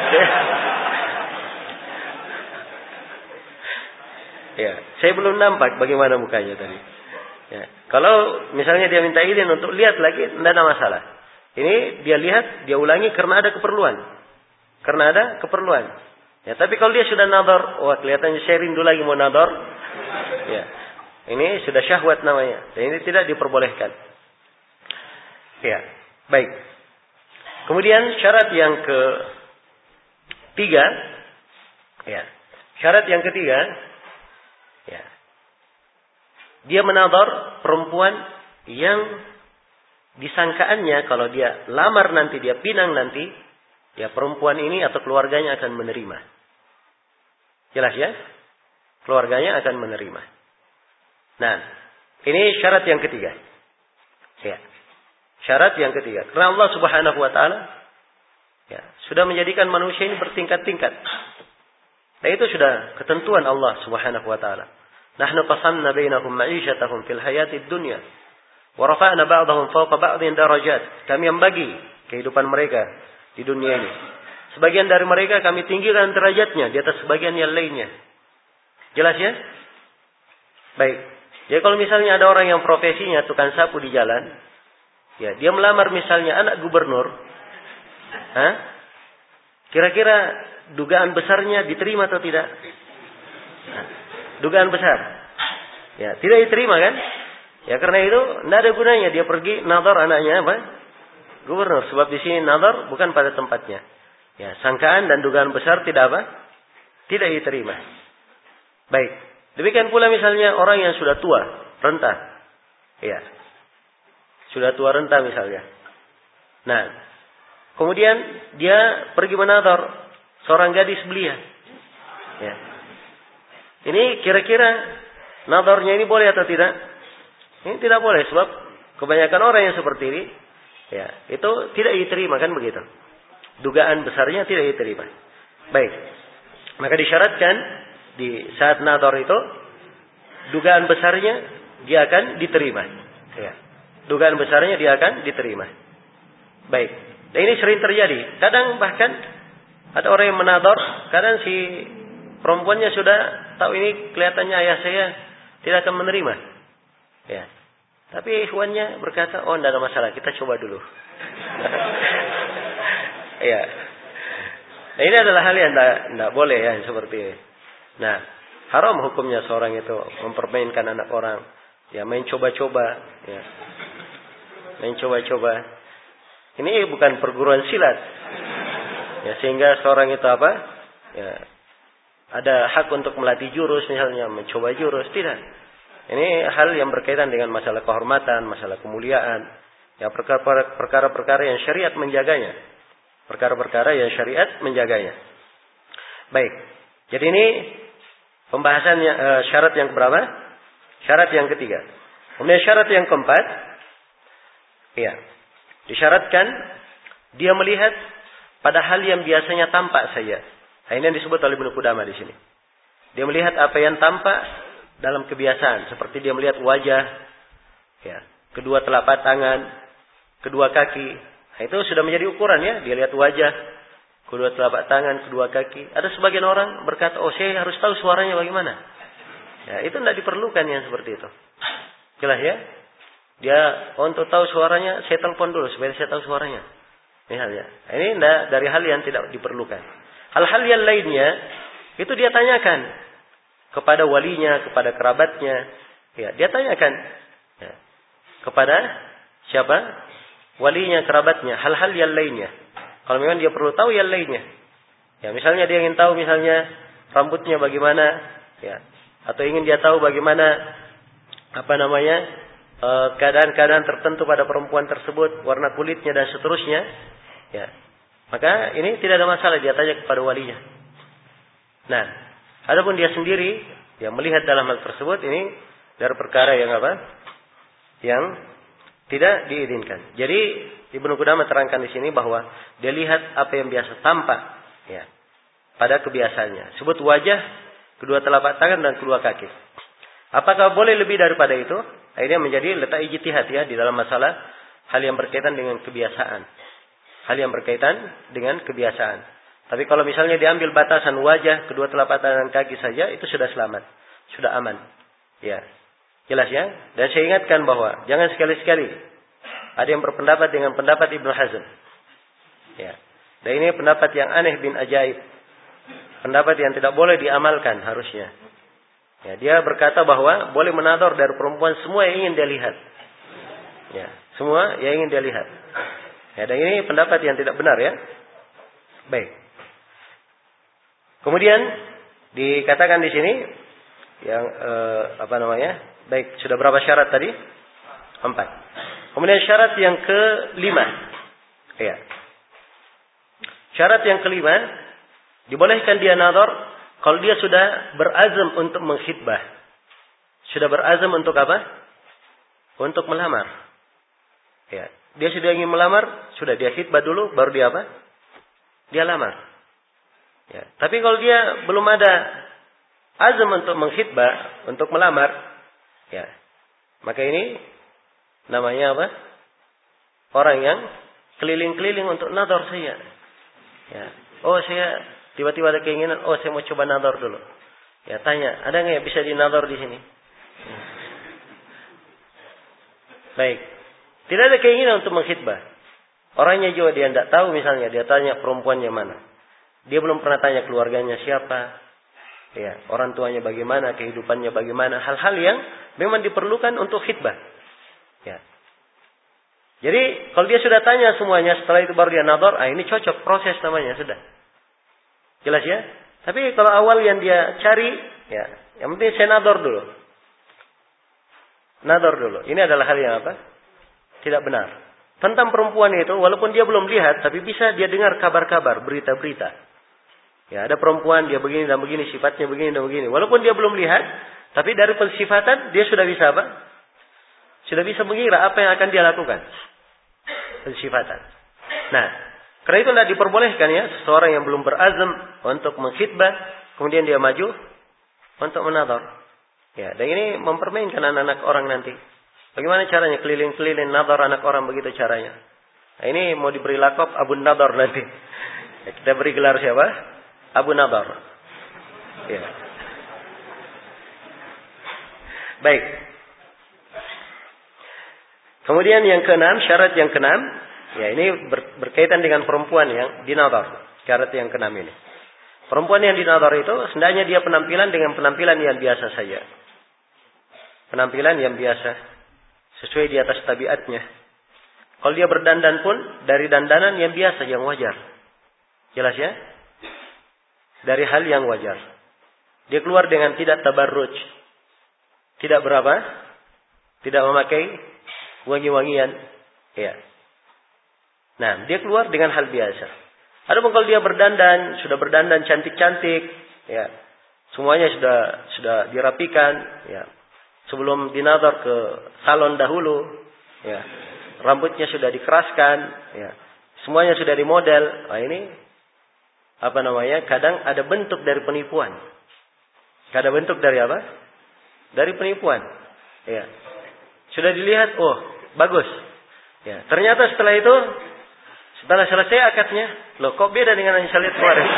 Ya, saya belum nampak bagaimana mukanya tadi. Ya, kalau misalnya dia minta izin untuk lihat lagi, tidak ada masalah. Ini dia lihat, dia ulangi karena ada keperluan. Karena ada keperluan. Ya, tapi kalau dia sudah nazar, wah kelihatannya saya rindu lagi mau nazar. Ya, ini sudah syahwat namanya. Dan ini tidak diperbolehkan. Ya, baik. Kemudian syarat yang ketiga, ya, syarat yang ketiga, ya, dia menazar perempuan yang disangkaannya kalau dia lamar nanti, dia pinang nanti, ya perempuan ini atau keluarganya akan menerima. Jelas ya? Keluarganya akan menerima. Nah, ini syarat yang ketiga. Ya. Syarat yang ketiga. Karena Allah Subhanahu wa taala ya, sudah menjadikan manusia ini bertingkat-tingkat. Dan itu sudah ketentuan Allah Subhanahu wa taala. Nahnu qasamna bainahum ma'isyatahum fil hayatid dunya wa rafa'na ba'dahum fawqa ba'dhin darajat. Kami yang bagi kehidupan mereka di dunia ini. Sebagian dari mereka kami tinggikan derajatnya di atas sebagian yang lainnya. Jelas ya? Baik. Jadi kalau misalnya ada orang yang profesinya tukang sapu di jalan, ya, dia melamar misalnya anak gubernur, kira-kira dugaan besarnya diterima atau tidak? Dugaan besar. Ya, tidak diterima kan? Ya karena itu tidak ada gunanya dia pergi nazar anaknya apa? Gubernur. Sebab di sini nazar bukan pada tempatnya. Ya, sangkaan dan dugaan besar tidak apa? Tidak diterima. Baik. Demikian pula misalnya orang yang sudah tua, renta. Ya. Sudah tua renta misalnya. Nah, kemudian dia pergi menadar seorang gadis belia. Ya. Ini kira-kira nadarnya ini boleh atau tidak? Ini tidak boleh sebab kebanyakan orang yang seperti ini ya, itu tidak diterima kan begitu. Dugaan besarnya tidak diterima. Baik. Maka disyaratkan di saat nador itu dugaan besarnya dia akan diterima. Ya. Dugaan besarnya dia akan diterima. Baik. Dan ini sering terjadi. Kadang bahkan ada orang yang menador, kadang si perempuannya sudah tahu ini kelihatannya ayah saya tidak akan menerima. Ya. Tapi ikhwannya berkata, oh tidak ada masalah, kita coba dulu. Ya. Nah, ini adalah hal yang tidak boleh ya seperti ini. Nah, haram hukumnya seorang itu mempermainkan anak orang, ya main coba-coba, ya. Main coba-coba. Ini bukan perguruan silat. Ya, sehingga seorang itu apa? Ya, ada hak untuk melatih jurus misalnya, mencoba jurus, tidak. Ini hal yang berkaitan dengan masalah kehormatan, masalah kemuliaan, ya perkara-perkara yang syariat menjaganya. Perkara-perkara yang syariat menjaganya. Baik. Jadi ini pembahasannya syarat yang berapa? Syarat yang ketiga. Kemudian syarat yang keempat, ya, disyaratkan dia melihat pada hal yang biasanya tampak saja. Nah, ini yang disebut oleh Ibnu Qudamah di sini. Dia melihat apa yang tampak dalam kebiasaan, seperti dia melihat wajah, ya, kedua telapak tangan, kedua kaki. Nah, itu sudah menjadi ukuran ya. Dia lihat wajah, kedua telapak tangan, kedua kaki. Ada sebagian orang berkata, oh saya harus tahu suaranya bagaimana. Ya, itu tidak diperlukan yang seperti itu. Jelas ya? Dia untuk tahu suaranya, saya telepon dulu supaya saya tahu suaranya. Misalnya, ini tidak dari hal yang tidak diperlukan. Hal-hal yang lainnya itu dia tanyakan kepada walinya, kepada kerabatnya. Ya, dia tanyakan ya, kepada siapa? Walinya, kerabatnya, hal-hal yang lainnya. Kalau memang dia perlu tahu yang lainnya. Ya, misalnya dia ingin tahu misalnya rambutnya bagaimana, ya, atau ingin dia tahu bagaimana keadaan-keadaan tertentu pada perempuan tersebut, warna kulitnya dan seterusnya. Ya. Maka ini tidak ada masalah dia tanya kepada walinya. Nah, adapun dia sendiri yang melihat dalam hal tersebut ini dari perkara yang apa? Yang tidak diizinkan. Jadi Ibnu Qudamah terangkan di sini bahwa dia lihat apa yang biasa tampak ya pada kebiasaannya. Sebut wajah, kedua telapak tangan dan kedua kaki. Apakah boleh lebih daripada itu? Akhirnya menjadi letak ijtihad ya di dalam masalah hal yang berkaitan dengan kebiasaan. Hal yang berkaitan dengan kebiasaan. Tapi kalau misalnya diambil batasan wajah, kedua telapak tangan dan kaki saja, itu sudah selamat. Sudah aman. Ya. Jelas ya? Dan saya ingatkan bahwa jangan sekali-sekali ada yang berpendapat dengan pendapat Ibnu Hazm. Ya. Dan ini pendapat yang aneh bin ajaib. Pendapat yang tidak boleh diamalkan harusnya. Ya, dia berkata bahwa boleh menador dari perempuan semua yang ingin dia lihat. Ya, semua yang ingin dia lihat. Ya, dan ini pendapat yang tidak benar ya. Baik. Kemudian dikatakan di sini yang baik, sudah berapa syarat tadi? 4. Kemudian syarat yang ke-5. Ya. Syarat yang ke-5, dibolehkan dia nador kalau dia sudah berazam untuk mengkhitbah. Sudah berazam untuk apa? Untuk melamar. Ya. Dia sudah ingin melamar, sudah dia khitbah dulu, baru dia apa? Dia lamar. Ya. Tapi kalau dia belum ada azam untuk mengkhitbah, untuk melamar, ya, maka ini namanya apa? Orang yang keliling-keliling untuk nador saya. Ya. Oh saya tiba-tiba ada keinginan, oh saya mau coba nador dulu. Ya tanya, ada nggak yang bisa dinador di sini? Ya. Baik. Tidak ada keinginan untuk mengkhitbah. Orangnya juga dia tidak tahu misalnya. Dia tanya perempuannya mana. Dia belum pernah tanya keluarganya siapa. Ya, orang tuanya bagaimana. Kehidupannya bagaimana. Hal-hal yang memang diperlukan untuk khitbah. Jadi kalau dia sudah tanya semuanya, setelah itu baru dia nador, ini cocok, proses namanya sudah. Jelas ya? Tapi kalau awal yang dia cari, ya, yang penting saya nador dulu. Nador dulu. Ini adalah hal yang apa? Tidak benar. Tentang perempuan itu, walaupun dia belum lihat, tapi bisa dia dengar kabar-kabar, berita-berita. Ya, ada perempuan dia begini dan begini, sifatnya begini dan begini. Walaupun dia belum lihat, tapi dari pensifatan dia sudah bisa apa? Sudah bisa mengira apa yang akan dia lakukan. Pensifatan. Nah, karena itu tidak diperbolehkan ya seseorang yang belum berazam untuk mengkhitbah, kemudian dia maju untuk menador. Ya, dan ini mempermainkan anak-anak orang nanti. Bagaimana caranya keliling-keliling nador anak orang begitu caranya? Nah, ini mau diberi lakop Abu Nador nanti. Ya, kita beri gelar siapa? Abu Nador. Ya. Baik. Kemudian yang keenam, syarat yang keenam, ya ini berkaitan dengan perempuan yang dinador. Syarat yang keenam ini. Perempuan yang dinador itu hendaknya dia penampilan dengan penampilan yang biasa saja. Penampilan yang biasa, sesuai di atas tabiatnya. Kalau dia berdandan pun dari dandanan yang biasa, yang wajar. Jelas ya? Dari hal yang wajar. Dia keluar dengan tidak tabarruj. Tidak berapa? Tidak memakai wangi-wangian, ya. Nah, dia keluar dengan hal biasa. Adapun kalau dia sudah berdandan cantik-cantik, ya, semuanya sudah dirapikan, ya. Sebelum dinador ke salon dahulu, ya, rambutnya sudah dikeraskan, ya, semuanya sudah dimodel. Nah, ini apa namanya? Kadang ada bentuk dari penipuan. Ada bentuk dari apa? Dari penipuan, ya. Sudah dilihat, oh bagus. Ya, ternyata setelah itu, setelah selesai akadnya, loh kok beda dengan yang saya lihat kemarin?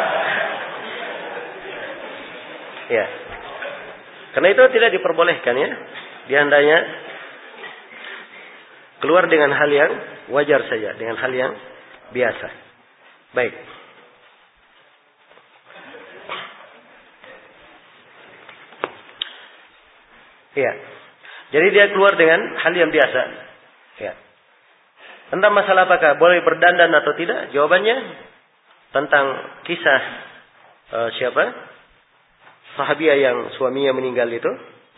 Ya, karena itu tidak diperbolehkan ya. Dia hendaknya keluar dengan hal yang wajar saja, dengan hal yang biasa. Baik. Ya. Jadi dia keluar dengan hal yang biasa. Ya. Tentang masalah apakah boleh berdandan atau tidak? Jawabannya tentang kisah siapa? Sahabiah yang suaminya meninggal itu.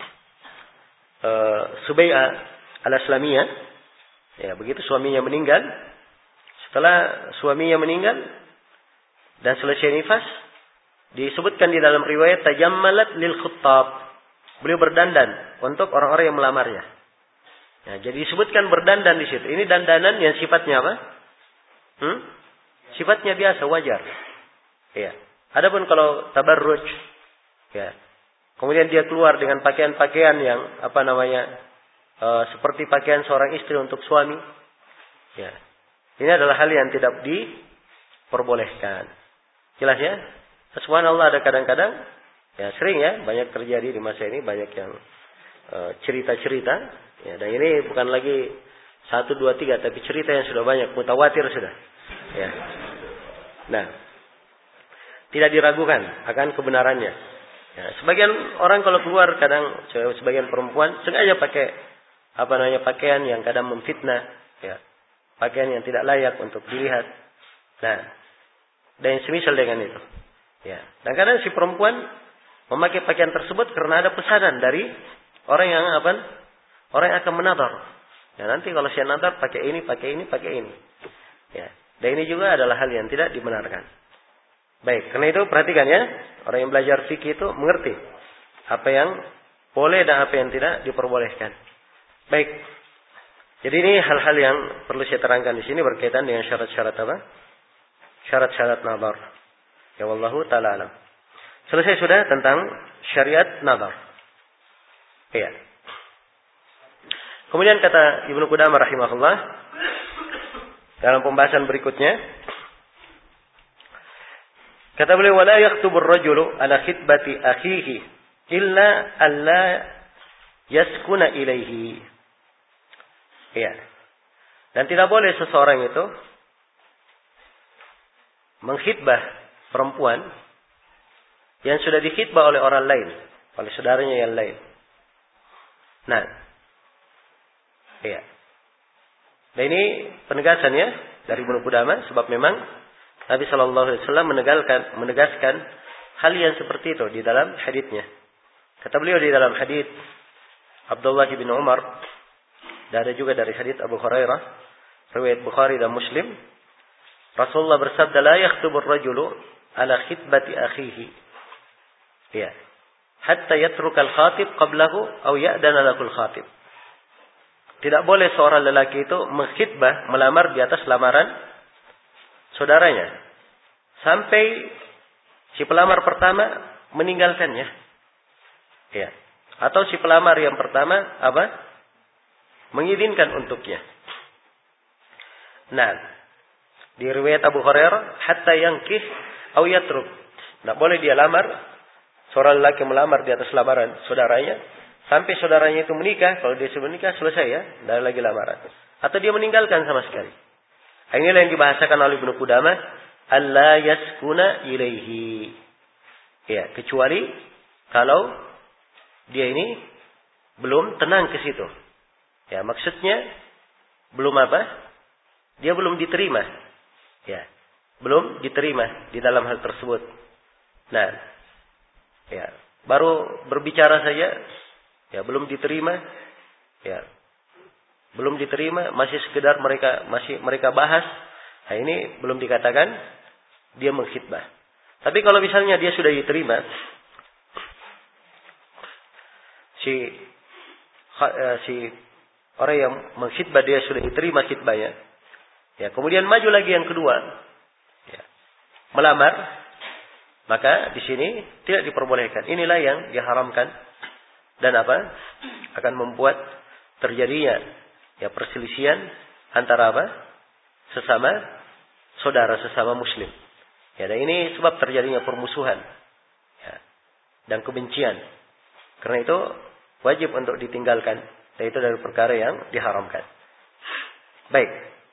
Subai'ah al-Aslamiyah. Ya, begitu suaminya meninggal. Setelah suaminya meninggal dan selesai nifas, disebutkan di dalam riwayat tajammalat lil khuttab. Beliau berdandan untuk orang-orang yang melamarnya. Ya, jadi disebutkan berdandan di situ. Ini dandanan yang sifatnya apa? Sifatnya biasa, wajar. Ya. Adapun kalau tabarruj, ya. Kemudian dia keluar dengan pakaian-pakaian yang apa namanya? Seperti pakaian seorang istri untuk suami. Ya. Ini adalah hal yang tidak diperbolehkan. Jelas ya? Subhanallah, ada kadang-kadang ya sering ya, banyak terjadi di masa ini, banyak yang cerita-cerita. Ya, dan ini bukan lagi 1, 2, 3, tapi cerita yang sudah banyak, mutawatir sudah. Ya. Nah, tidak diragukan akan kebenarannya. Ya, sebagian orang kalau keluar kadang, sebagian perempuan sengaja pakai apa namanya pakaian yang kadang memfitnah, ya, pakaian yang tidak layak untuk dilihat. Nah, dan semisal dengan itu. Ya, dan kadang si perempuan memakai pakaian tersebut karena ada pesanan dari orang yang apa? Orang yang akan menadar. Ya, nanti kalau saya nadar pakai ini, pakai ini, pakai ini. Ya. Dan ini juga adalah hal yang tidak dibenarkan. Baik, karena itu perhatikan ya, orang yang belajar fikih itu mengerti apa yang boleh dan apa yang tidak diperbolehkan. Baik. Jadi ini hal-hal yang perlu saya terangkan di sini berkaitan dengan syarat-syarat apa? Syarat-syarat nadar. Ya wallahu ta'ala alam. Selesai sudah tentang syariat nadar. Iya. Kemudian kata Ibnu Qudamah rahimahullah dalam pembahasan berikutnya, kata beliau, wala yakhtubur rajulu ala khitbati akhihi illa alla yaskuna ilaihi. Iya. Dan tidak boleh seseorang itu mengkhitbah perempuan yang sudah dikhitbah oleh orang lain, oleh saudaranya yang lain. Nah, iya. Dan ini penegasannya dari Ibnu Qudamah, sebab memang Nabi Shallallahu Alaihi Wasallam menegaskan hal yang seperti itu di dalam haditsnya. Kata beliau di dalam hadits Abdullah bin Umar, dan ada juga dari hadits Abu Hurairah, riwayat Bukhari dan Muslim, Rasulullah bersabda, la yakhtubur rajulu ala khitbati akhihi. Ya. Hatta yatrukal khatib qablahu aw ya'dana lakul khatib. Tidak boleh seorang lelaki itu mengkhitbah, melamar di atas lamaran saudaranya sampai si pelamar pertama meninggalkannya. Ya. Atau si pelamar yang pertama mengizinkan untuknya. Nah, di riwayat Abu Hurairah, hatta yankih aw yatruk. Tidak boleh dia lamar, seorang lelaki melamar di atas lamaran saudaranya sampai saudaranya itu menikah. Kalau dia sudah menikah, selesai ya, tidak lagi lamaran. Atau dia meninggalkan sama sekali. Inilah yang dibahasakan oleh Ibnu Qudamah, alla yaskuna ilaihi. Ya, kecuali kalau dia ini belum tenang ke situ. Ya, maksudnya belum dia belum diterima. Ya, belum diterima di dalam hal tersebut. Nah, ya, baru berbicara saja, ya belum diterima, ya belum diterima, masih sekedar mereka bahas. Nah, ini belum dikatakan dia mengkhitbah. Tapi kalau misalnya dia sudah diterima, si orang yang mengkhitbah dia sudah diterima khitbahnya, ya kemudian maju lagi yang kedua, ya, melamar, maka di sini tidak diperbolehkan. Inilah yang diharamkan dan akan membuat terjadinya ya perselisihan antara sesama saudara, sesama muslim. Ya, dan ini sebab terjadinya permusuhan ya, dan kebencian. Karena itu wajib untuk ditinggalkan, dan itu dari perkara yang diharamkan. Baik.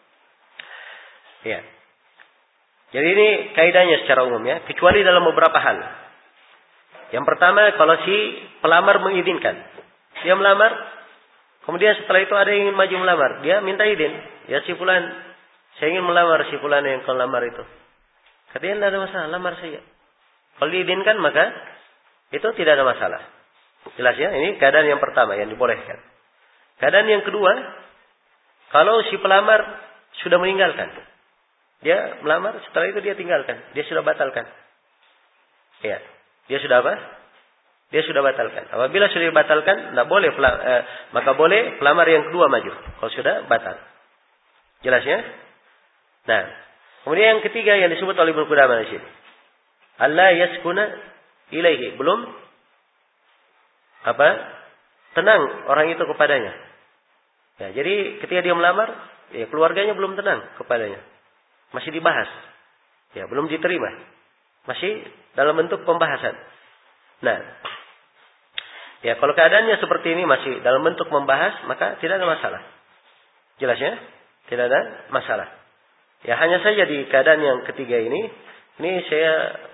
Ya. Jadi ini kaidahnya secara umum ya, kecuali dalam beberapa hal. Yang pertama, kalau si pelamar mengizinkan. Dia melamar, kemudian setelah itu ada yang ingin maju melamar, dia minta izin. Ya si fulan, saya ingin melamar si fulan yang kau lamar itu. Katanya tidak ada masalah, lamar saja. Kalau diizinkan maka itu tidak ada masalah. Jelas ya, ini keadaan yang pertama yang dibolehkan. Keadaan yang kedua, kalau si pelamar sudah meninggalkan. Dia melamar, setelah itu dia tinggalkan. Dia sudah batalkan. Ya, dia sudah Dia sudah batalkan. Apabila sudah dibatalkan, tidak boleh maka boleh pelamar yang kedua maju. Kalau sudah batal. Jelas ya? Nah, kemudian yang ketiga yang disebut oleh Ibnu Qudamah di sini. Allah yaskuna ilaihi. Belum tenang orang itu kepadanya. Ya, jadi ketika dia melamar, ya keluarganya belum tenang kepadanya. Masih dibahas. Ya, belum diterima. Masih dalam bentuk pembahasan. Nah, ya kalau keadaannya seperti ini masih dalam bentuk membahas, maka tidak ada masalah. Jelas ya? Tidak ada masalah. Ya hanya saja di keadaan yang ketiga ini saya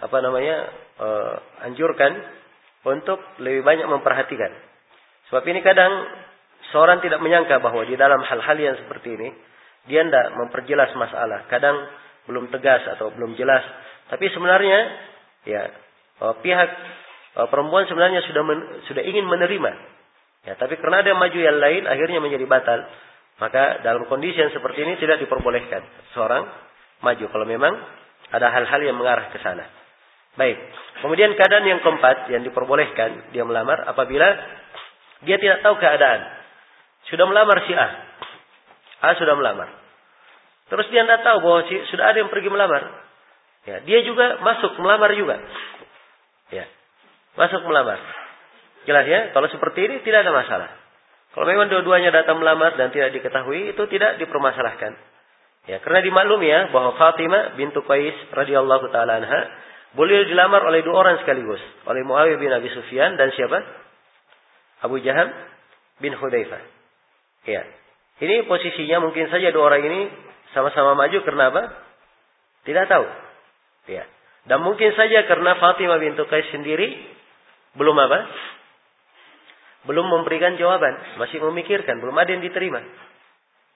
anjurkan untuk lebih banyak memperhatikan. Sebab ini kadang seorang tidak menyangka bahwa di dalam hal-hal yang seperti ini dia tidak memperjelas masalah. Kadang belum tegas atau belum jelas. Tapi sebenarnya ya pihak perempuan sebenarnya sudah ingin menerima. Ya, tapi karena ada maju yang lain akhirnya menjadi batal. Maka dalam kondisi yang seperti ini tidak diperbolehkan seorang maju kalau memang ada hal-hal yang mengarah ke sana. Baik. Kemudian keadaan yang keempat yang diperbolehkan dia melamar apabila dia tidak tahu keadaan. Sudah melamar si A. A sudah melamar. Terus dia tidak tahu bahwa sudah ada yang pergi melamar. Ya, dia juga masuk melamar juga. Ya. Masuk melamar. Jelas ya? Kalau seperti ini tidak ada masalah. Kalau memang dua-duanya datang melamar dan tidak diketahui, itu tidak dipermasalahkan. Ya, karena dimaklumi ya bahwa Fatimah bintu Qais radhiyallahu taala anha boleh dilamar oleh dua orang sekaligus, oleh Muawiyah bin Abi Sufyan dan siapa? Abu Jaham bin Hudzaifah. Ya. Ini posisinya mungkin saja dua orang ini sama-sama maju karena apa? Tidak tahu. Ya. Dan mungkin saja karena Fatimah bintu Qais sendiri belum belum memberikan jawaban, masih memikirkan, belum ada yang diterima.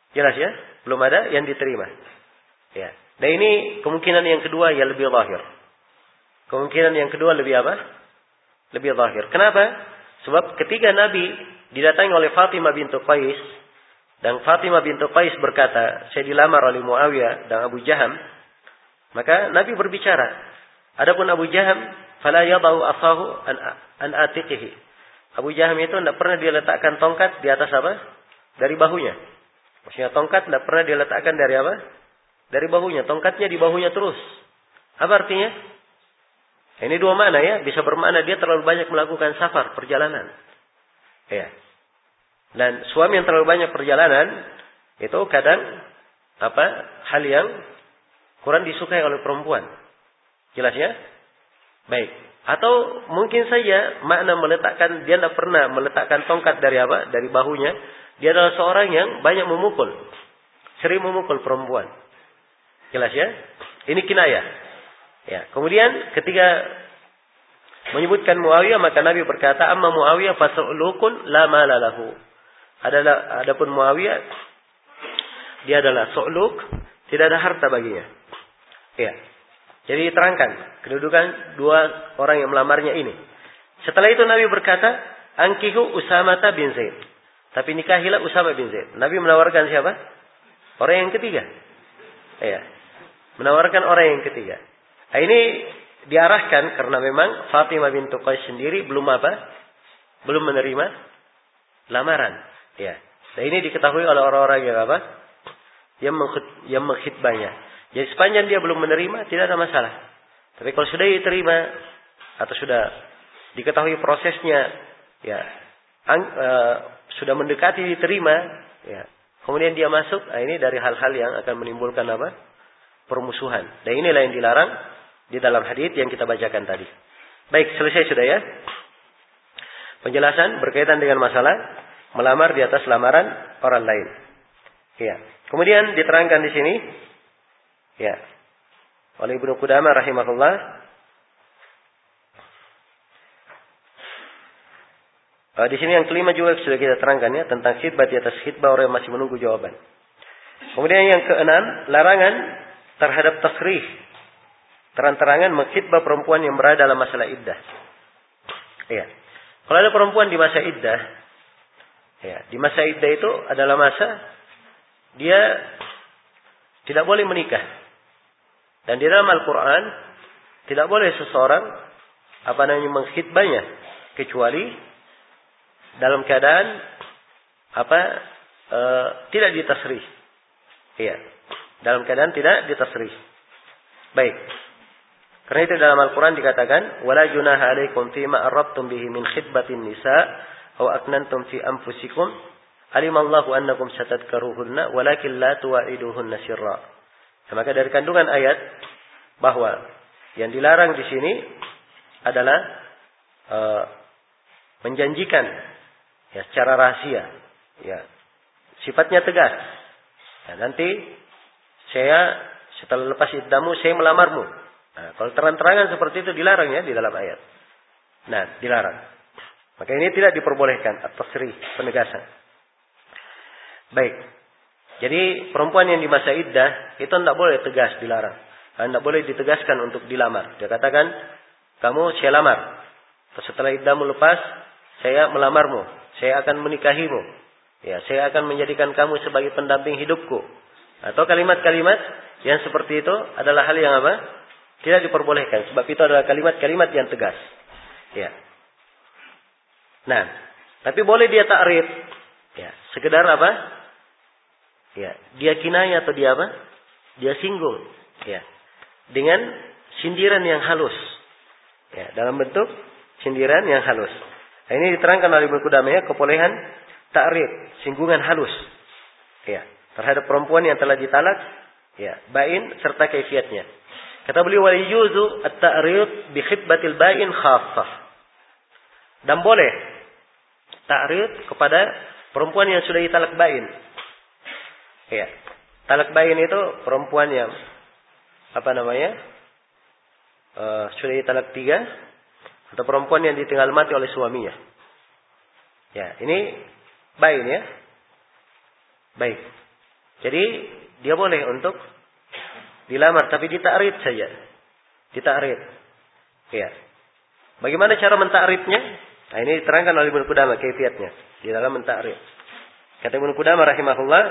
Jelas ya? Belum ada yang diterima. Ya. Dan ini kemungkinan yang kedua yang lebih zahir. Kemungkinan yang kedua lebih apa? Lebih zahir. Kenapa? Sebab ketika Nabi didatangi oleh Fatimah bintu Qais, dan Fatimah bintu Qais berkata, saya dilamar oleh Muawiyah dan Abu Jaham, maka Nabi berbicara. Adapun Abu Jaham, fala yadau asahu an atiqihi. Abu Jaham itu tidak pernah dia letakkan tongkat di atas apa? Dari bahunya. Maksudnya tongkat tidak pernah dia letakkan dari apa? Dari bahunya. Tongkatnya di bahunya terus. Apa artinya? Ini dua makna ya. Bisa bermakna dia terlalu banyak melakukan safar, perjalanan. Ya. Dan suami yang terlalu banyak perjalanan, itu kadang hal yang kurang disukai oleh perempuan. Jelas ya? Baik. Atau mungkin saja makna meletakkan, dia tidak pernah meletakkan tongkat dari apa? Dari bahunya. Dia adalah seorang yang banyak memukul. Sering memukul perempuan. Jelas ya? Ini kinayah. Ya. Kemudian ketika menyebutkan Muawiyah, maka Nabi berkata, amma Muawiyah fasu'lukun la mala lahu. Adapun Muawiyah, dia adalah su'luk, tidak ada harta baginya. Ya. Jadi diterangkan kedudukan dua orang yang melamarnya ini. Setelah itu Nabi berkata, ankihu Usamata bin Zaid. Tapi nikahilah Usama bin Zaid. Nabi menawarkan siapa? Orang yang ketiga. Ya. Menawarkan orang yang ketiga. Nah, ini diarahkan karena memang Fatimah bintu Qais sendiri belum belum menerima lamaran. Ya. Nah, ini diketahui oleh orang-orang yang yang mengkhitbahnya. Jadi sepanjang dia belum menerima tidak ada masalah. Tapi kalau sudah diterima atau sudah diketahui prosesnya, ya sudah mendekati diterima, ya kemudian dia masuk, nah ini dari hal-hal yang akan menimbulkan permusuhan. Dan inilah yang dilarang di dalam hadits yang kita bacakan tadi. Baik, selesai sudah ya. Penjelasan berkaitan dengan masalah melamar di atas lamaran orang lain. Ya. Kemudian diterangkan di sini, ya, oleh Ibnu Qudamah rahimahullah, di sini yang kelima juga sudah kita terangkan ya, tentang khitbah di atas khitbah orang yang masih menunggu jawaban. Kemudian yang keenam, larangan terhadap tasrih, terang-terangan mengkhitbah perempuan yang berada dalam masalah iddah. Ya. Kalau ada perempuan di masa iddah, ya, di masa iddah itu adalah masa dia tidak boleh menikah. Dan di dalam Al-Quran tidak boleh seseorang mengkhitbahnya kecuali dalam keadaan tidak ditasrih. Iya, dalam keadaan tidak ditasrih. Baik. Karena itu dalam Al-Quran dikatakan, wala junaha alaikum fima arrabtum bihi min khitbatin nisa aw aknantum fi anfusikum alimallahu annakum satadkaruhunna walakin la tuwa'iduhunna sirra. Maka dari kandungan ayat bahwa yang dilarang di sini adalah menjanjikan ya secara rahasia, ya sifatnya tegas. Ya, nanti saya setelah lepas iddamu saya melamarmu. Nah, kalau terang-terangan seperti itu dilarang ya di dalam ayat. Nah, dilarang. Maka ini tidak diperbolehkan at-tasrih, penegasan. Baik. Jadi perempuan yang di masa iddah itu tidak boleh tegas, dilarang. Tidak boleh ditegaskan untuk dilamar. Dia katakan, kamu saya lamar. Setelah iddahmu lepas, saya melamarmu. Saya akan menikahimu. Ya, saya akan menjadikan kamu sebagai pendamping hidupku. Atau kalimat-kalimat yang seperti itu adalah hal yang tidak diperbolehkan. Sebab itu adalah kalimat-kalimat yang tegas. Ya. Nah, tapi boleh dia ta'rif. Ya, sekedar Ya, dia kinayah atau dia Dia singgung. Ya. Dengan sindiran yang halus. Ya, dalam bentuk sindiran yang halus. Nah, ini diterangkan oleh Ibnu Qudamah ya, kebolehan ta'rif, singgungan halus. Ya, terhadap perempuan yang telah ditalak, ya, bain serta kaifiatnya. Kata beliau, wal yuzu at-ta'rif bi khitbatil bain khassah. Dan boleh ta'rif kepada perempuan yang sudah ditalak bain. Ya, talak bain itu perempuan yang sudah ditalak 3 atau perempuan yang ditinggal mati oleh suaminya. Ya, ini bain ya. Baik. Jadi dia boleh untuk dilamar, tapi dita'rid saja. Dita'rid. Ya. Bagaimana cara menta'ridnya? Nah, ini diterangkan oleh Ibnu Qudamah kaifiatnya di dalam menta'rid. Kata Ibnu Qudamah rahimahullah,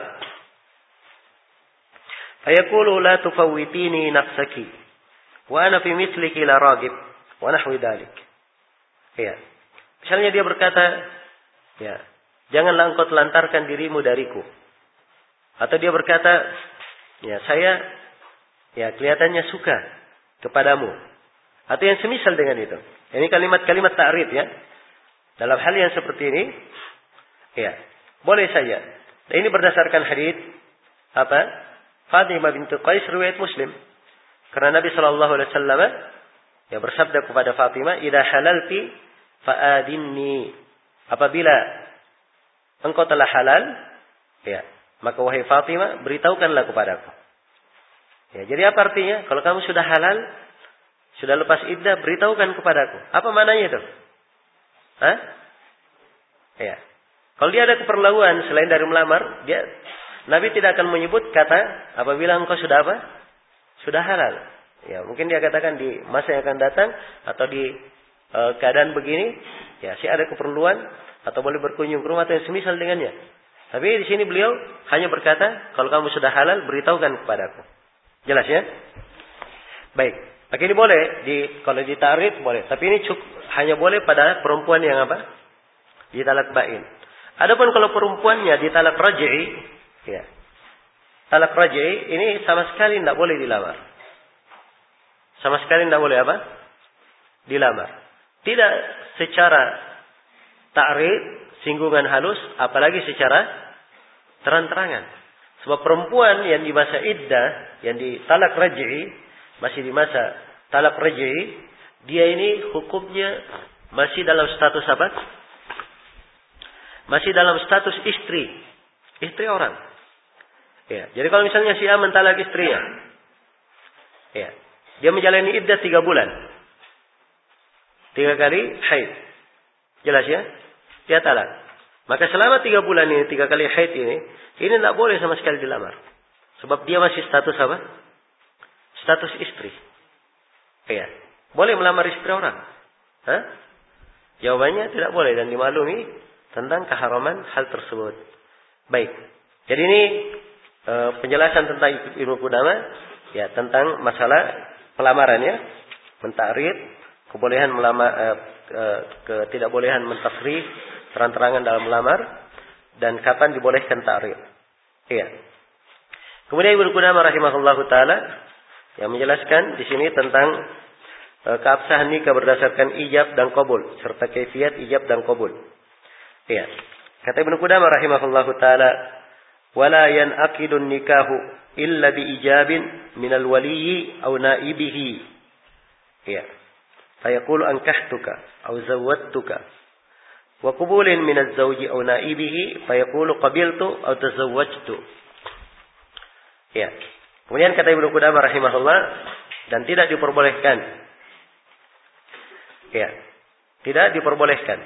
"Fayaqulu la tufawwitini nafsaki wa ana fi misliki la ragib wa nahwi dzalik." Ya. Misalnya dia berkata, ya, janganlah engkau telantarkan dirimu dariku. Atau dia berkata, ya, saya ya kelihatannya suka kepadamu. Atau yang semisal dengan itu. Ini kalimat-kalimat ta'rid ya. Dalam hal yang seperti ini, ya, boleh saja. Nah, ini berdasarkan hadis apa? Fatimah binti Qais riwayat Muslim. Karena Nabi sallallahu alaihi wasallam ya bersabda kepada Fatimah, "Idza halalti fa'adinni." Apabila engkau telah halal, ya, maka wahai Fatimah, beritahukanlah kepadaku. Ya, jadi apa artinya? Kalau kamu sudah halal, sudah lepas iddah, beritahukan kepadaku. Apa maknanya itu? Hah? Ya. Kalau dia ada keperluan selain dari melamar, Nabi tidak akan menyebut kata apabila engkau sudah apa? Sudah halal. Ya, mungkin dia katakan di masa yang akan datang atau di keadaan begini, ya, saya ada keperluan atau boleh berkunjung ke rumah atau yang semisal dengannya. Tapi di sini beliau hanya berkata, kalau kamu sudah halal, beritahukan kepadaku. Jelas ya? Baik. Maka ini boleh kalau dita'rid boleh, tapi ini hanya boleh pada perempuan yang apa? Ditalak bain. Adapun kalau perempuannya ditalak raj'i, ya. Talak raj'i ini sama sekali tidak boleh dilamar. Sama sekali tidak boleh apa? Dilamar. Tidak secara ta'rid, singgungan halus, apalagi secara terang-terangan. Sebab perempuan yang di masa iddah, yang ditalak raj'i, masih di masa talak raj'i, dia ini hukumnya masih dalam status apa? Masih dalam status istri. Istri orang. Ya, jadi kalau misalnya si A mentalak istrinya, ya, dia menjalani iddah 3 bulan. 3 kali haid. Jelas ya? Dia talak. Maka selama 3 bulan ini, 3 kali haid ini tidak boleh sama sekali dilamar. Sebab dia masih status apa? Status istri. Ya. Boleh melamar istri orang? Hah? Jawabannya tidak boleh dan dimaklumi tentang keharaman hal tersebut. Baik. Jadi ini penjelasan tentang Ibnu Qudamah ya tentang masalah pelamaran ya, menta'rid, kebolehan melamar, ketidakbolehan mentasrih terang-terangan dalam melamar dan kapan dibolehkan ta'rid. Iya. Kemudian Ibnu Qudamah rahimahullahu taala yang menjelaskan di sini tentang keabsahan nikah berdasarkan ijab dan qabul serta kaifiat ijab dan qabul. Iya. Kata Ibnu Qudamah rahimahullahu taala, "Wala yanaqidun nikahu illa bi ijabin minal waliyyi aw naibihi." Iya. Fayaqulu ankahtuka aw zawwadtuka wa qabulin minaz zawji aw naibihi fayaqulu qabiltu aw tazawwajtu. Iya. Kemudian kata Ibnu Qudamah rahimahullah, dan tidak diperbolehkan. Ya, tidak diperbolehkan.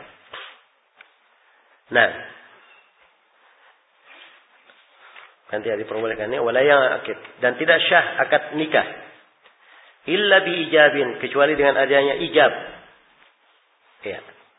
Nah, nanti diperbolehkannya wala yaqid dan tidak syah akad nikah illa bi ijabin kecuali dengan adanya ijab. Ya.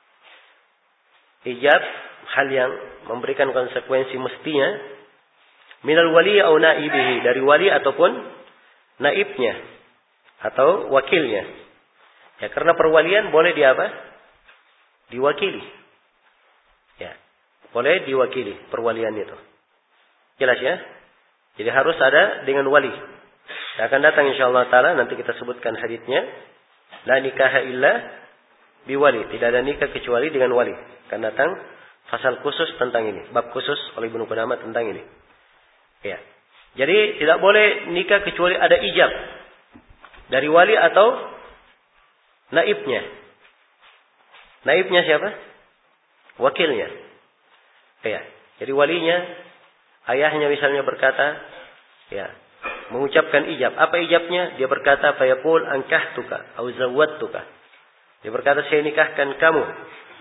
Ijab hal yang memberikan konsekuensi mestinya minal wali au naibihi dari wali ataupun naibnya atau wakilnya. Ya, karena perwalian boleh di apa? Diwakili. Ya. Boleh diwakili perwalian itu. Jelas ya? Jadi harus ada dengan wali. Yang akan datang insyaallah taala nanti kita sebutkan hadisnya. La nikaha illa biwali. Tidak ada nikah kecuali dengan wali. Akan datang pasal khusus tentang ini, bab khusus oleh Ibnu Qudamah tentang ini. Ya. Jadi tidak boleh nikah kecuali ada ijab dari wali atau naibnya. Naibnya siapa? Wakilnya. Ya. Jadi walinya, ayahnya misalnya berkata, ya, mengucapkan ijab. Apa ijabnya? Dia berkata, fayaqul ankahtuka au zawwadtuka. Dia berkata, saya nikahkan kamu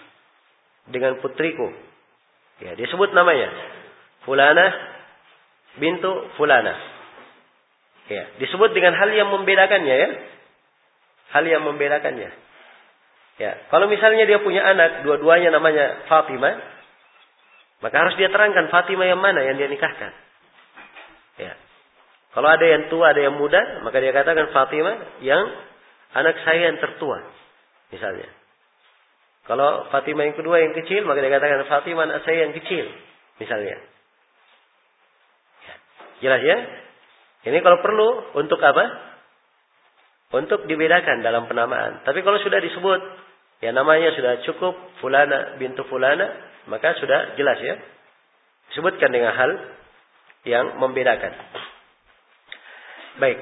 dengan putriku. Ya, dia sebut namanya. Fulanah bintu fulana. Ya, disebut dengan hal yang membedakannya ya. Hal yang membedakannya. Ya, kalau misalnya dia punya anak, dua-duanya namanya Fatimah, maka harus dia terangkan Fatimah yang mana yang dia nikahkan. Ya. Kalau ada yang tua, ada yang muda, maka dia katakan Fatimah yang anak saya yang tertua, misalnya. Kalau Fatimah yang kedua yang kecil, maka dia katakan Fatimah anak saya yang kecil, misalnya. Ya. Jelas ya? Ini kalau perlu untuk apa? Untuk dibedakan dalam penamaan. Tapi kalau sudah disebut, ya namanya sudah cukup fulana bintu fulana, maka sudah jelas ya. Disebutkan dengan hal yang membedakan. Baik.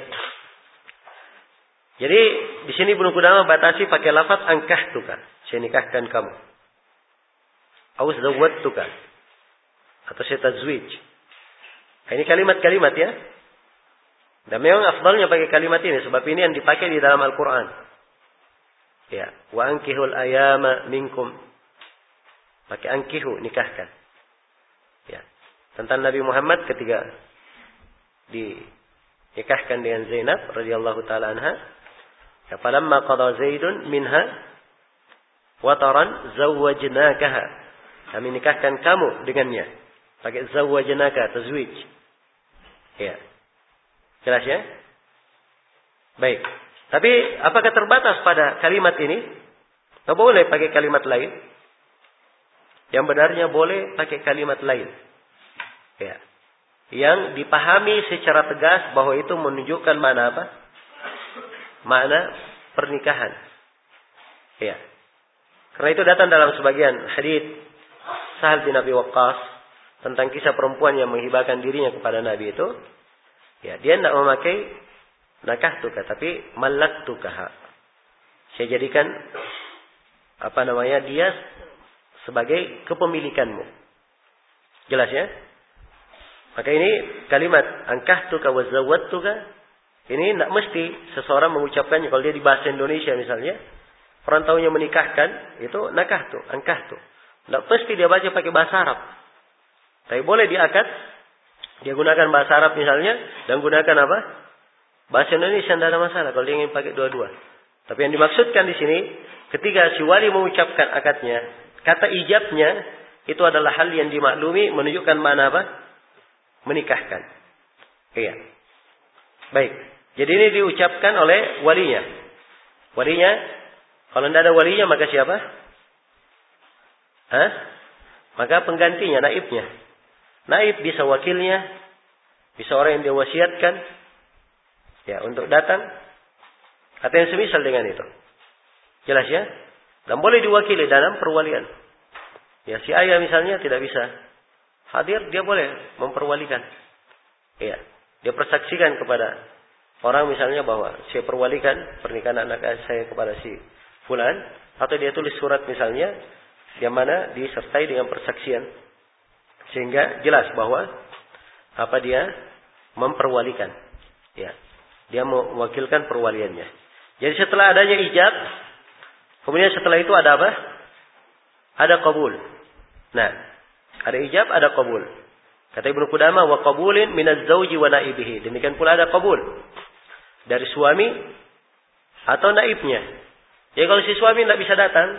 Jadi di sini Ibnu Qudamah batasi pakai lafaz ankahtuka, saya nikahkan kamu. Au zawwattuka, atau saya tazwij. Ini kalimat-kalimat ya. Dan memang afdalnya pakai kalimat ini sebab ini yang dipakai di dalam Al-Qur'an. Ya, wa ankihul ayama minkum. Pakai ankihu, nikahkan. Ya. Tentang Nabi Muhammad ketika dinikahkan dengan Zainab radhiyallahu taala anha, ya falamma qada Zaidun minha wataran zawwajnakaha. Kami nikahkan kamu dengannya. Pakai zawwajnaka, tazwij. Ya. Jelas ya? Baik. Tapi apakah terbatas pada kalimat ini? Atau boleh pakai kalimat lain? Yang benarnya boleh pakai kalimat lain. Ya. Yang dipahami secara tegas bahwa itu menunjukkan mana apa? Makna pernikahan. Ya. Karena itu datang dalam sebagian hadits Sahal bin Abi Waqqas tentang kisah perempuan yang menghibahkan dirinya kepada Nabi itu. Ya, dia tidak memakai nakahtuka, tapi malaktukaha. Saya jadikan dia sebagai kepemilikanmu. Jelas ya? Maka ini kalimat angkahtuka wa zawwattuka ini tidak mesti seseorang mengucapkannya. Kalau dia di bahasa Indonesia misalnya, orang tahunya menikahkan itu nakahtu, angkahtu. Tidak mesti dia baca pakai bahasa Arab. Tapi boleh diakad. Dia gunakan bahasa Arab misalnya dan gunakan apa? Bahasa Indonesia tidak ada masalah kalau dia ingin pakai dua-dua. Tapi yang dimaksudkan di sini ketika si wali mengucapkan akadnya, kata ijabnya itu adalah hal yang dimaklumi menunjukkan mana apa? Menikahkan. Iya. Baik. Jadi ini diucapkan oleh walinya. Walinya kalau tidak ada walinya maka siapa? Maka penggantinya, naibnya. Naib bisa wakilnya, bisa orang yang dia wasiatkan, ya untuk datang, atau yang semisal dengan itu. Jelas ya? Dan boleh diwakili dalam perwalian. Ya si ayah misalnya tidak bisa hadir, dia boleh memperwalikan. Ya, dia persaksikan kepada orang misalnya bahwa saya perwalikan pernikahan anak saya kepada si fulan, atau dia tulis surat misalnya, yang mana disertai dengan persaksian. Sehingga jelas bahwa dia memperwalikan. Ya. Dia mewakilkan perwaliannya. Jadi setelah adanya ijab, kemudian setelah itu ada apa? Ada qabul. Nah, ada ijab, ada qabul. Kata Ibnu Qudamah, wa qabulin minaz zauji wa naibihi. Demikian pula ada qabul dari suami atau naibnya. Jadi kalau si suami tidak bisa datang,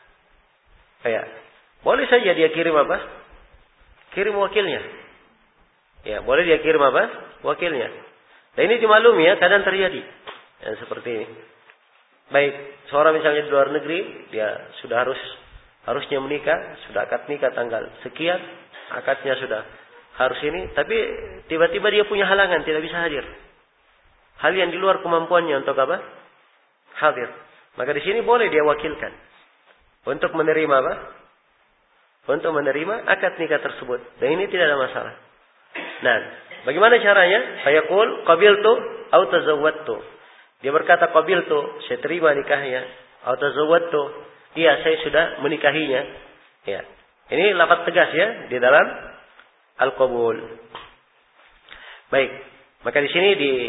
boleh saja dia kirim apa? Kirim wakilnya. Ya, boleh dia kirim apa? Wakilnya. Dan ini dimaklumi ya, kadang terjadi. Yang seperti ini. Baik, seorang misalnya di luar negeri, dia sudah harusnya menikah, sudah akad nikah tanggal sekian, akadnya sudah harus ini, tapi tiba-tiba dia punya halangan, tidak bisa hadir. Hal yang di luar kemampuannya untuk apa? Hadir. Maka di sini boleh dia wakilkan untuk menerima apa? Untuk menerima akad nikah tersebut. Dan ini tidak ada masalah. Nah, bagaimana caranya? Fayaqul qabiltu au tazawwadtu. Dia berkata qabiltu, saya terima nikahnya. Au tazawwadtu, iya saya sudah menikahinya. Ya. Ini lafaz tegas ya di dalam al-qabul. Baik. Maka di sini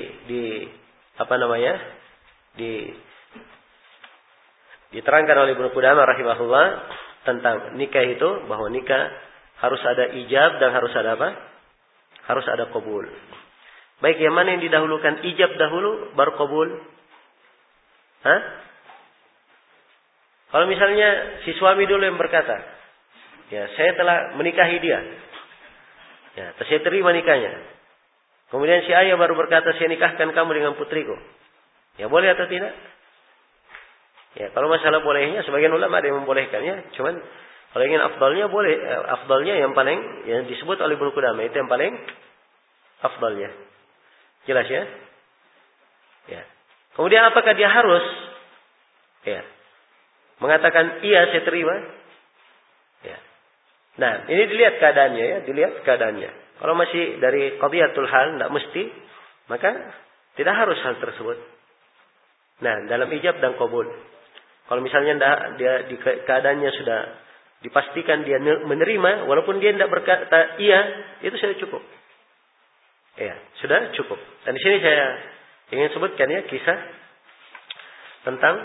diterangkan oleh Ibnu Qudamah rahimahullah tentang nikah itu, bahwa nikah harus ada ijab dan harus ada apa? harus ada qabul. Baik, yang mana yang didahulukan? Ijab dahulu baru qabul? Hah? Kalau misalnya si suami dulu yang berkata, ya saya telah menikahi dia, ya terus saya terima nikahnya. Kemudian si ayah baru berkata, saya nikahkan kamu dengan putriku. Ya boleh atau tidak? Ya kalau masalah bolehnya, sebagian ulama ada yang membolehkannya. Cuman kalau ingin afdalnya boleh, afdalnya yang paling yang disebut oleh Ibnu Qudamah itu yang paling afdalnya. Jelas ya? Ya. Kemudian apakah dia harus ya mengatakan iya saya terima? Ya. Nah, ini dilihat keadaannya ya, dilihat keadaannya. Kalau masih dari qadhiyatul hal tidak mesti, maka tidak harus hal tersebut. Nah, dalam ijab dan qabul. Kalau misalnya dia di keadaannya sudah dipastikan dia menerima, walaupun dia tidak berkata iya, itu sudah cukup. Ya, sudah cukup. Dan di sini saya ingin sebutkan ya kisah tentang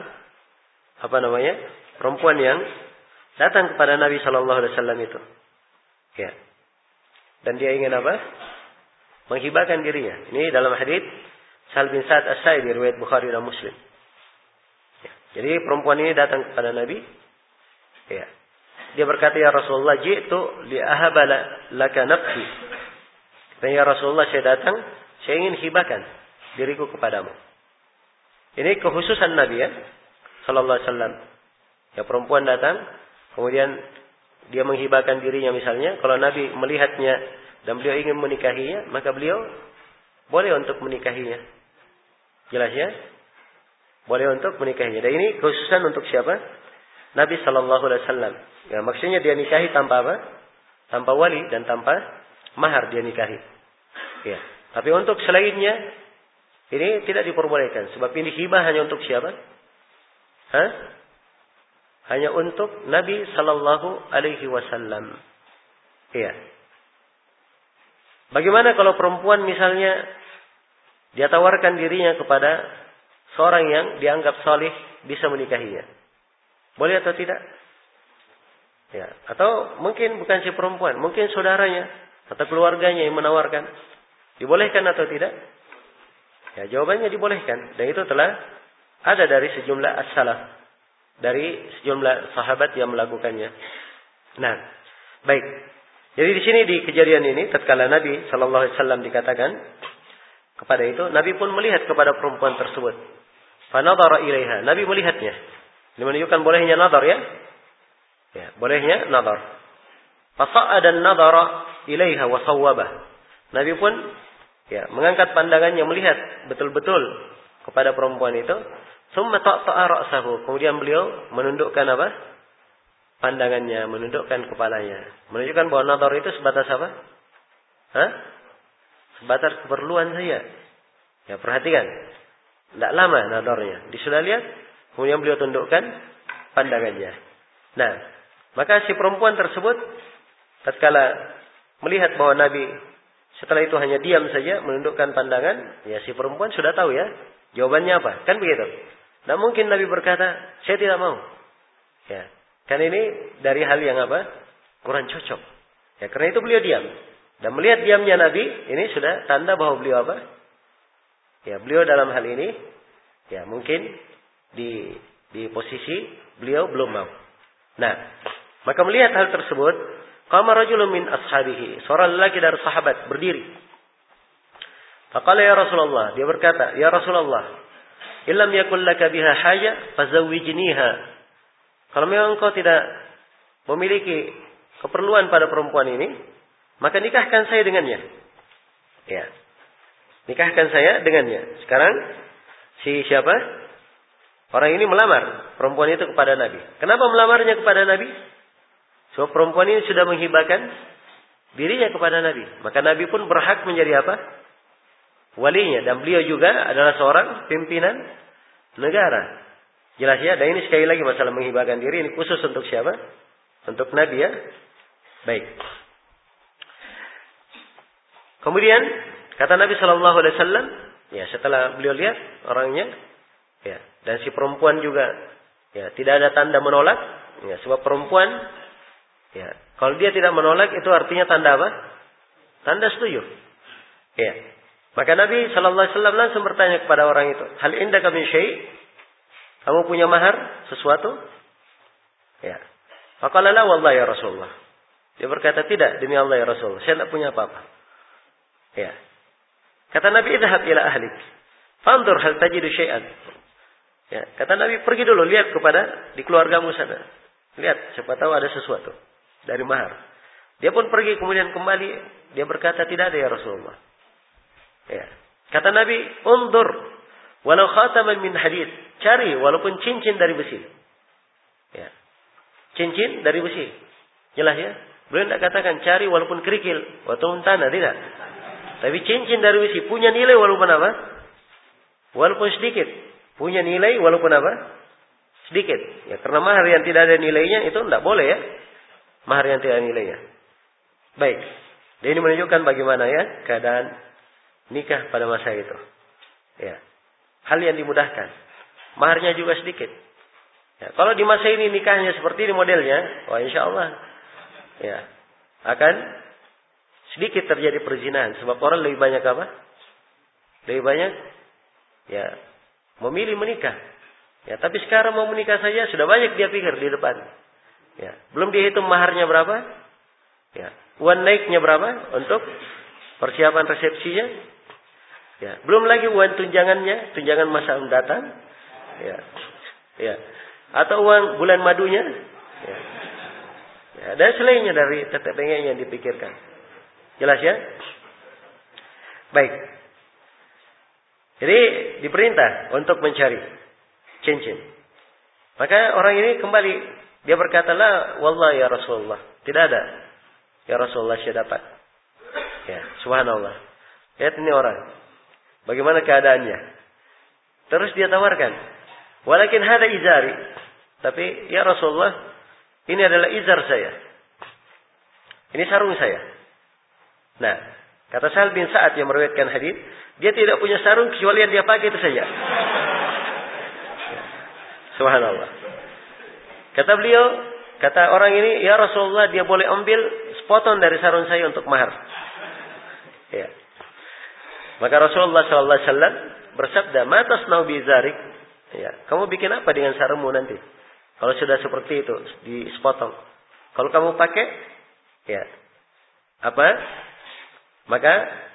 perempuan yang datang kepada Nabi Shallallahu Alaihi Wasallam itu. Ya. Dan dia ingin apa? Menghibahkan dirinya. Ini dalam hadits Sahal bin Sa'ad As-Sa'idi riwayat Bukhari dan Muslim. Ya. Jadi perempuan ini datang kepada Nabi. Ya. Dia berkata, ya Rasulullah, ji'tu li'ahaba laka nafsi. Dan ya Rasulullah, saya datang, saya ingin hibahkan diriku kepadamu. Ini kekhususan Nabi ya, Sallallahu Alaihi Wasallam. Ya perempuan datang, kemudian dia menghibahkan dirinya misalnya. Kalau Nabi melihatnya dan beliau ingin menikahinya, maka beliau boleh untuk menikahinya. Jelas ya? Boleh untuk menikahinya. Dan ini kekhususan untuk siapa? Nabi Sallallahu Alaihi Wasallam. Ya maksudnya dia nikahi tanpa apa? Tanpa wali dan tanpa mahar dia nikahi. Ya. Tapi untuk selainnya ini tidak diperbolehkan. Sebab ini hibah hanya untuk siapa? Hah? Hanya untuk Nabi Sallallahu Alaihi Wasallam. Iya. Bagaimana kalau perempuan misalnya dia tawarkan dirinya kepada seorang yang dianggap salih bisa menikahinya? Boleh atau tidak? Ya. Atau mungkin bukan si perempuan, mungkin saudaranya atau keluarganya yang menawarkan. Dibolehkan atau tidak? Ya, jawabannya dibolehkan. Dan itu telah ada dari sejumlah as-salaf, dari sejumlah sahabat yang melakukannya. Nah, baik. Jadi di sini di kejadian ini, tatkala Nabi Sallallahu Alaihi Wasallam dikatakan kepada itu, Nabi pun melihat kepada perempuan tersebut. Fanadhara ilaiha. Nabi melihatnya. Ini menunjukkan bolehnya nadhar ya. Ya, bolehnya nadhar. Fasa'ada an-nadhara ilaiha wa sawwabah. Nabi pun ya mengangkat pandangannya melihat betul-betul kepada perempuan itu. Tsumma ta'ta'a ra'sahu. Kemudian beliau menundukkan apa? Pandangannya, menundukkan kepalanya. Menunjukkan bahwa nadhar itu sebatas apa? Hah? Sebatas keperluan saja. Ya, perhatikan. Tidak lama nadharnya. Disudah lihat, kemudian beliau tundukkan pandangannya. Nah, maka si perempuan tersebut tatkala melihat bahwa Nabi setelah itu hanya diam saja menundukkan pandangan, ya si perempuan sudah tahu ya jawabannya apa, kan begitu. Nah mungkin Nabi berkata, saya tidak mau. Ya, kan ini dari hal yang apa? Kurang cocok. Ya karena itu beliau diam. Dan melihat diamnya Nabi, ini sudah tanda bahwa beliau apa? Ya beliau dalam hal ini, ya mungkin di posisi beliau belum mau. Nah, maka melihat hal tersebut, qama rajulun min ashabihi, seorang lelaki dari sahabat berdiri. Faqala ya Rasulullah, dia berkata, ya Rasulullah, illam yakul laka biha haja fazawwijniha. Kalau memang engkau tidak memiliki keperluan pada perempuan ini, maka nikahkan saya dengannya. Ya. Nikahkan saya dengannya. Sekarang si siapa? Orang ini melamar perempuan itu kepada Nabi. Kenapa melamarnya kepada Nabi? Sebab perempuan ini sudah menghibahkan dirinya kepada Nabi. Maka Nabi pun berhak menjadi apa? Walinya. Dan beliau juga adalah seorang pimpinan negara. Jelas ya. Dan ini sekali lagi masalah menghibahkan diri. Ini khusus untuk siapa? Untuk Nabi ya. Baik. Kemudian kata Nabi Shallallahu Alaihi Wasallam, ya setelah beliau lihat orangnya, ya dan si perempuan juga, ya tidak ada tanda menolak, ya sebab perempuan, ya kalau dia tidak menolak itu artinya tanda apa? Tanda setuju. Ya. Maka Nabi sallallahu alaihi wasallam langsung bertanya kepada orang itu, "Hal indaka min syai'?" Kamu punya mahar sesuatu? Ya. Faqala la wallahi ya Rasulullah. Dia berkata, "Tidak, demi Allah ya Rasulullah, saya tidak punya apa-apa." Ya. Kata Nabi, "Idhhab ila ahlik. Fanzur hal tajidu syai'an." Ya, kata Nabi, "Pergi dulu lihat di keluargamu sana. Lihat, siapa tahu ada sesuatu dari mahar." Dia pun pergi kemudian kembali, dia berkata, "Tidak ada ya Rasulullah." Ya. Kata Nabi, "Undur walau khataman min hadid." Cari walaupun cincin dari besi. Ya. Cincin dari besi. Jelas ya? Beliau tidak katakan cari walaupun kerikil atau tanah, tidak. Tapi cincin dari besi punya nilai walaupun apa? Walaupun sedikit. Punya nilai walaupun apa? Sedikit. Ya, karena mahar yang tidak ada nilainya itu tidak boleh ya. Mahar yang tidak ada nilainya. Baik. Dan ini menunjukkan bagaimana ya keadaan nikah pada masa itu. Ya. Hal yang dimudahkan. Maharnya juga sedikit. Ya, kalau di masa ini nikahnya seperti ini modelnya, wah insya Allah ya akan sedikit terjadi perzinahan. Sebab orang lebih banyak apa? Lebih banyak ya memilih menikah. Ya, tapi sekarang mau menikah saja sudah banyak dia pikir di depan. Ya, belum dihitung maharnya berapa? Ya, uang naiknya berapa untuk persiapan resepsinya? Ya, belum lagi uang tunjangannya, tunjangan masa mendatang. Ya. Ya. Atau uang bulan madunya. Ya. Ya, dan selainnya dari tetek bengek yang dipikirkan. Jelas ya? Baik. Jadi diperintah untuk mencari cincin. Maka orang ini kembali. Dia berkata, "La wallahi ya Rasulullah." Tidak ada. Ya Rasulullah saya dapat. Ya, subhanallah. Lihat ini orang. Bagaimana keadaannya. Terus dia tawarkan. "Walakin hada izari." Tapi ya Rasulullah, ini adalah izar saya. Ini sarung saya. Nah, kata Sahal bin Sa'ad yang meriwayatkan hadis, dia tidak punya sarung kecuali yang dia pakai itu saja. Subhanallah. Kata beliau, kata orang ini, "Ya Rasulullah, dia boleh ambil sepotong dari sarung saya untuk mahar." Ya. Maka Rasulullah sallallahu alaihi wasallam bersabda, "Ma tasnau bi zarik?" Ya, kamu bikin apa dengan sarungmu nanti? Kalau sudah seperti itu, sepotong. Kalau kamu pakai, ya, apa? Maka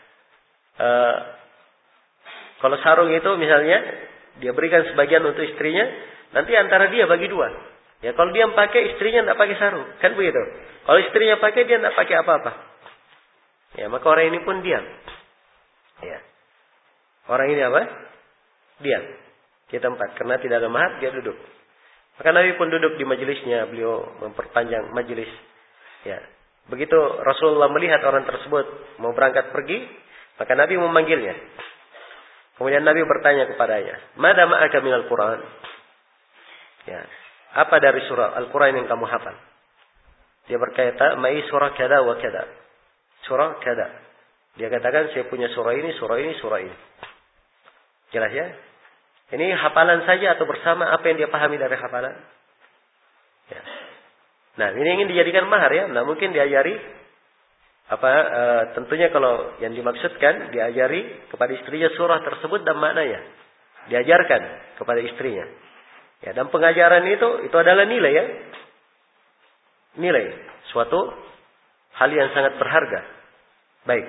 kalau sarung itu misalnya dia berikan sebagian untuk istrinya, nanti antara dia bagi dua. Ya, kalau dia pakai, istrinya tidak pakai sarung, kan begitu. Kalau istrinya pakai, dia tidak pakai apa-apa. Ya, maka orang ini pun diam. Ya. Orang ini apa? Diam. Di tempat. Karena tidak ada mahar, dia duduk. Maka Nabi pun duduk di majelisnya. Beliau memperpanjang majelis. Ya. Begitu Rasulullah melihat orang tersebut mau berangkat pergi, maka Nabi memanggilnya. Kemudian Nabi bertanya kepadanya, "Mada ma'aka minal Qur'an?" Ya. Apa dari surah Al-Quran yang kamu hafal? Dia berkata, "Ma'i surah kada wa kada." Surah kada. Dia katakan, "Saya punya surah ini, surah ini, surah ini." Jelas ya? Ini hafalan saja atau bersama apa yang dia pahami dari hafalan? Ya. Nah, ini ingin dijadikan mahar ya. Nah, mungkin diajari tentunya kalau yang dimaksudkan diajari kepada istrinya surah tersebut dan maknanya. Diajarkan kepada istrinya. Ya, dan pengajaran itu adalah nilai ya. Nilai suatu hal yang sangat berharga. Baik.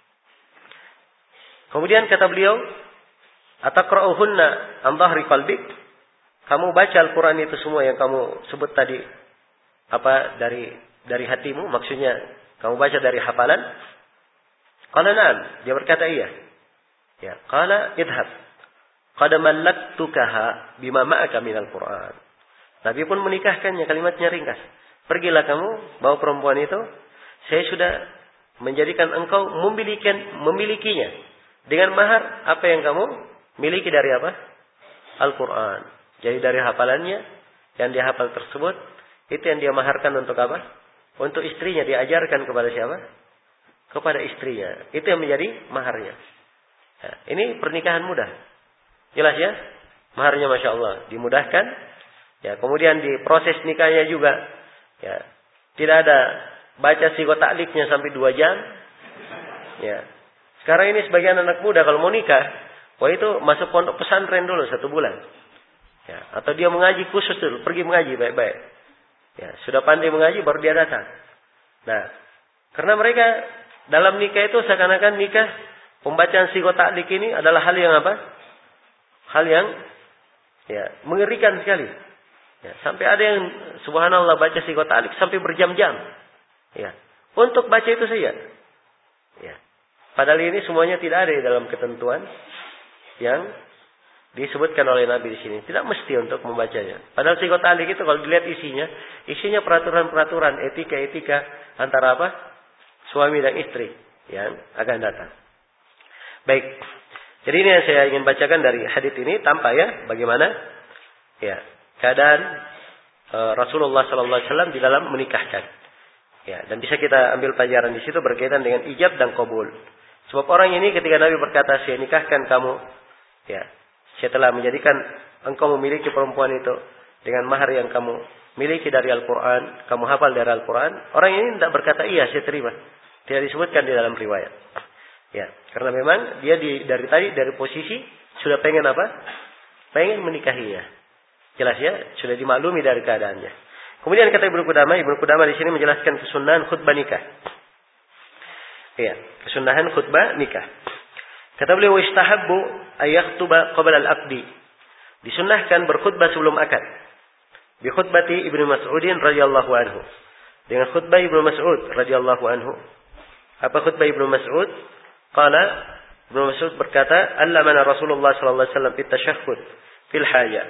Kemudian kata beliau, "Ataqra'uhunna an dhahri qalbik?" Kamu baca Al-Quran itu semua yang kamu sebut tadi dari hatimu, maksudnya kamu baca dari hafalan? Qala na'am, dia berkata iya. Ya, qala idhab. Qad mallaktukaha bima ma'aka minal Quran. Nabi pun menikahkannya, kalimatnya ringkas. Pergilah kamu bawa perempuan itu, saya sudah menjadikan engkau memilikinya dengan mahar apa yang kamu miliki dari apa? Al-Quran. Jadi dari hafalannya yang dia hafal tersebut, itu yang dia maharkan untuk apa? Untuk istrinya, diajarkan kepada siapa? Kepada istrinya. Itu yang menjadi maharnya. Nah, ini pernikahan mudah. Jelas ya? Maharnya Masya Allah dimudahkan. Ya, kemudian di proses nikahnya juga, ya, tidak ada baca sigo takliknya sampai 2 jam. Ya, Sekarang ini sebagian anak muda kalau mau nikah, wah itu masuk pondok pesantren dulu 1 bulan. Ya, atau dia mengaji khusus dulu, pergi mengaji baik-baik. Ya, sudah pandai mengaji baru dia datang. Nah, karena mereka dalam nikah itu seakan-akan nikah pembacaan sigo ta'lik ini adalah hal yang apa? Hal yang ya mengerikan sekali. Ya, sampai ada yang subhanallah baca sigo ta'lik sampai berjam-jam. Ya, untuk baca itu saja. Ya. Padahal ini semuanya tidak ada di dalam ketentuan yang disebutkan oleh Nabi di sini. Tidak mesti untuk membacanya. Padahal sigo ta'lik itu kalau dilihat isinya peraturan-peraturan, etika-etika antara apa? Suami dan istri yang akan datang. Baik. Jadi ini yang saya ingin bacakan dari hadits ini tanpa ya bagaimana ya keadaan Rasulullah sallallahu alaihi wasallam di dalam menikahkan. Ya, dan bisa kita ambil pelajaran di situ berkaitan dengan ijab dan qabul. Sebab orang ini ketika Nabi berkata, "Saya nikahkan kamu," ya, "saya telah menjadikan engkau memiliki perempuan itu dengan mahar yang kamu miliki dari Al-Qur'an, kamu hafal dari Al-Qur'an." Orang ini tidak berkata, "Iya, saya terima." Tidak disebutkan di dalam riwayat. Ya, karena memang dia dari posisi sudah pengen apa? Pengen menikahinya. Jelas ya, sudah dimaklumi dari keadaannya. Kemudian kata Ibnu Qudamah di sini menjelaskan kesunahan khutbah nikah. Ya, kesunahan khutbah nikah. Kata beliau, "Istahabbu ay yakhtuba qabla al-aqdi." Disunnahkan berkhutbah sebelum akad. Bi khutbati Ibnu Mas'udin radhiyallahu anhu. Dengan khutbah Ibnu Mas'ud radhiyallahu anhu. Apa khutbah Ibnu Mas'ud? Qala Ibnu Mas'ud berkata, "Allamana Rasulullah sallallahu alaihi wasallam fit tasyahhud fil hajah."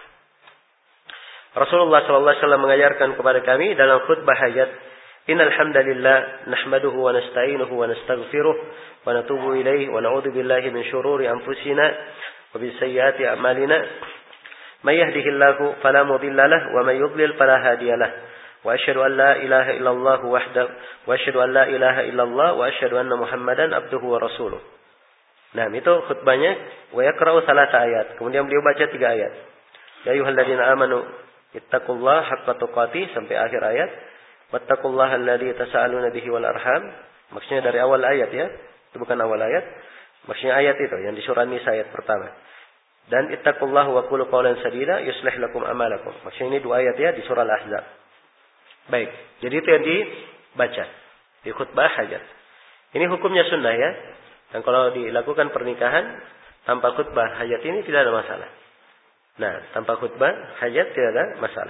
Rasulullah sallallahu alaihi wasallam mengajarkan kepada kami dalam khutbah hajat, "Innal hamdalillah nahmaduhu wa nasta'inuhu wa nastaghfiruh wa natubu ilaihi wa na'udzu billahi min shururi anfusina wa min sayyiati a'malina. May yahdihillahu fala mudilla lahu wa may yudlil fala hadiya lahu. Wa asyhadu an la ilaha illallah wahdahu wa asyhadu an la ilaha illallah wa asyhadu anna Muhammadan abduhu wa rasuluh." Nah, itu khutbahnya wa yaqra'u salasa ayat. Kemudian beliau baca 3 ayat. Ya ayyuhalladzina amanu ittaqullaha haqqa tuqatih sampai akhir ayat. Wattaqullaha alladzi tasaaluna bihi wal arham. Maksudnya dari awal ayat ya. Itu bukan awal ayat. Maksudnya ayat itu yang di surah Nisa ayat pertama. Dan ittaqullaha wa qulu qawlan sadida yuslih lakum amalakum. Maksudnya ini 2 ayat ya di surah Al-Ahzab. Baik, jadi itu yang dibaca di khutbah hajat. Ini hukumnya sunnah ya. Dan kalau dilakukan pernikahan tanpa khutbah hajat ini tidak ada masalah. Nah, tanpa khutbah hajat tidak ada masalah.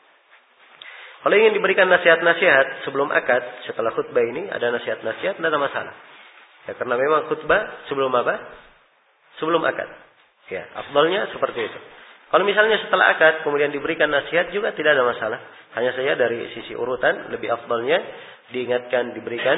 Kalau ingin diberikan nasihat-nasihat sebelum akad, setelah khutbah ini ada nasihat-nasihat, tidak ada masalah. Ya, karena memang khutbah sebelum apa? Sebelum akad. Ya, afdalnya seperti itu. Kalau misalnya setelah akad kemudian diberikan nasihat juga tidak ada masalah. Hanya saja dari sisi urutan lebih afdalnya diingatkan, diberikan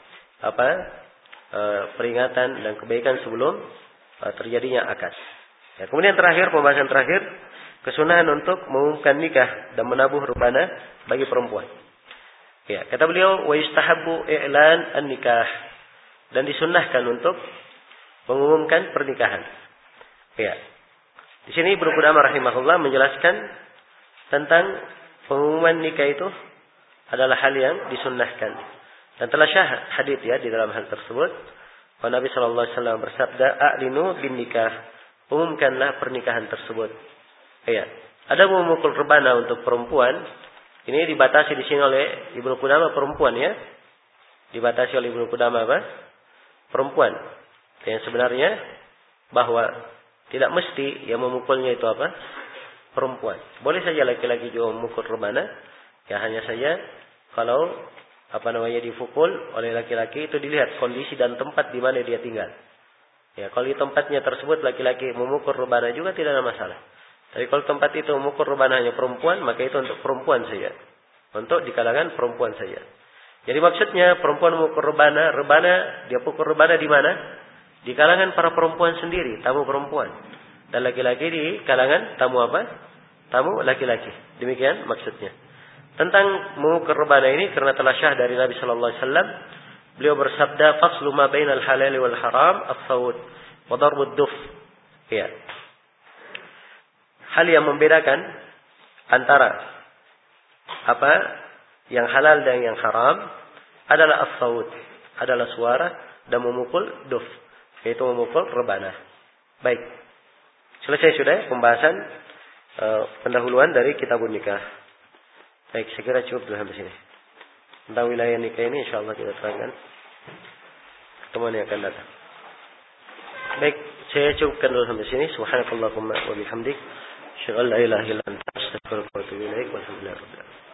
peringatan dan kebaikan sebelum terjadinya akad. Ya, kemudian pembahasan terakhir, kesunahan untuk mengumumkan nikah dan menabuh rebana bagi perempuan. Ya, kata beliau, wa yustahabbu i'lan an-nikah, dan disunnahkan untuk mengumumkan pernikahan. Ya. Di sini Ibnu Qudamah rahimahullah menjelaskan tentang pengumuman nikah itu adalah hal yang disunnahkan. Dan telah syahid hadits ya di dalam hal tersebut. Nabi sallallahu alaihi wasallam bersabda, "A'linu bin nikah." Umumkanlah pernikahan tersebut. Ya. Ada memukul rebana untuk perempuan. Ini dibatasi di sini oleh Ibnu Qudamah perempuan ya. Dibatasi oleh Ibnu Qudamah apa? Perempuan. Yang sebenarnya bahwa tidak mesti yang memukulnya itu apa? Perempuan. Boleh saja laki-laki juga memukul rebana. Ya hanya saja kalau dipukul oleh laki-laki itu dilihat kondisi dan tempat di mana dia tinggal. Ya, kalau di tempatnya tersebut laki-laki memukul rebana juga tidak ada masalah. Tapi kalau tempat itu memukul rebana hanya perempuan, maka itu untuk perempuan saja. Untuk di kalangan perempuan saja. Jadi maksudnya perempuan memukul rebana, dia pukul rebana di mana? Di kalangan para perempuan sendiri, tamu perempuan. Dan laki-laki di kalangan tamu apa? Tamu laki-laki. Demikian maksudnya. Tentang memukul rebana ini karena telah syah dari Nabi sallallahu alaihi wasallam, beliau bersabda, "Faslu ma bainal halal wal haram as-sawt wa darbud duf." Ya. Hal yang membedakan antara yang halal dan yang haram adalah as-sawt, adalah suara dan memukul duf, yaitu memukul rebana. Baik. Selesai sudah pembahasan pendahuluan dari kitabun nikah. Baik, saya kira cukup dulu sampai sini. Tentang wilayah nikah ini insyaallah kita terangkan pertemuan yang akan datang. Baik, saya cukupkan dulu sampai sini. Subhanakallahumma wa bihamdik, asyhadu an la ilaha illa anta, astaghfiruka wa atubu ilaik. Walhamdulillah.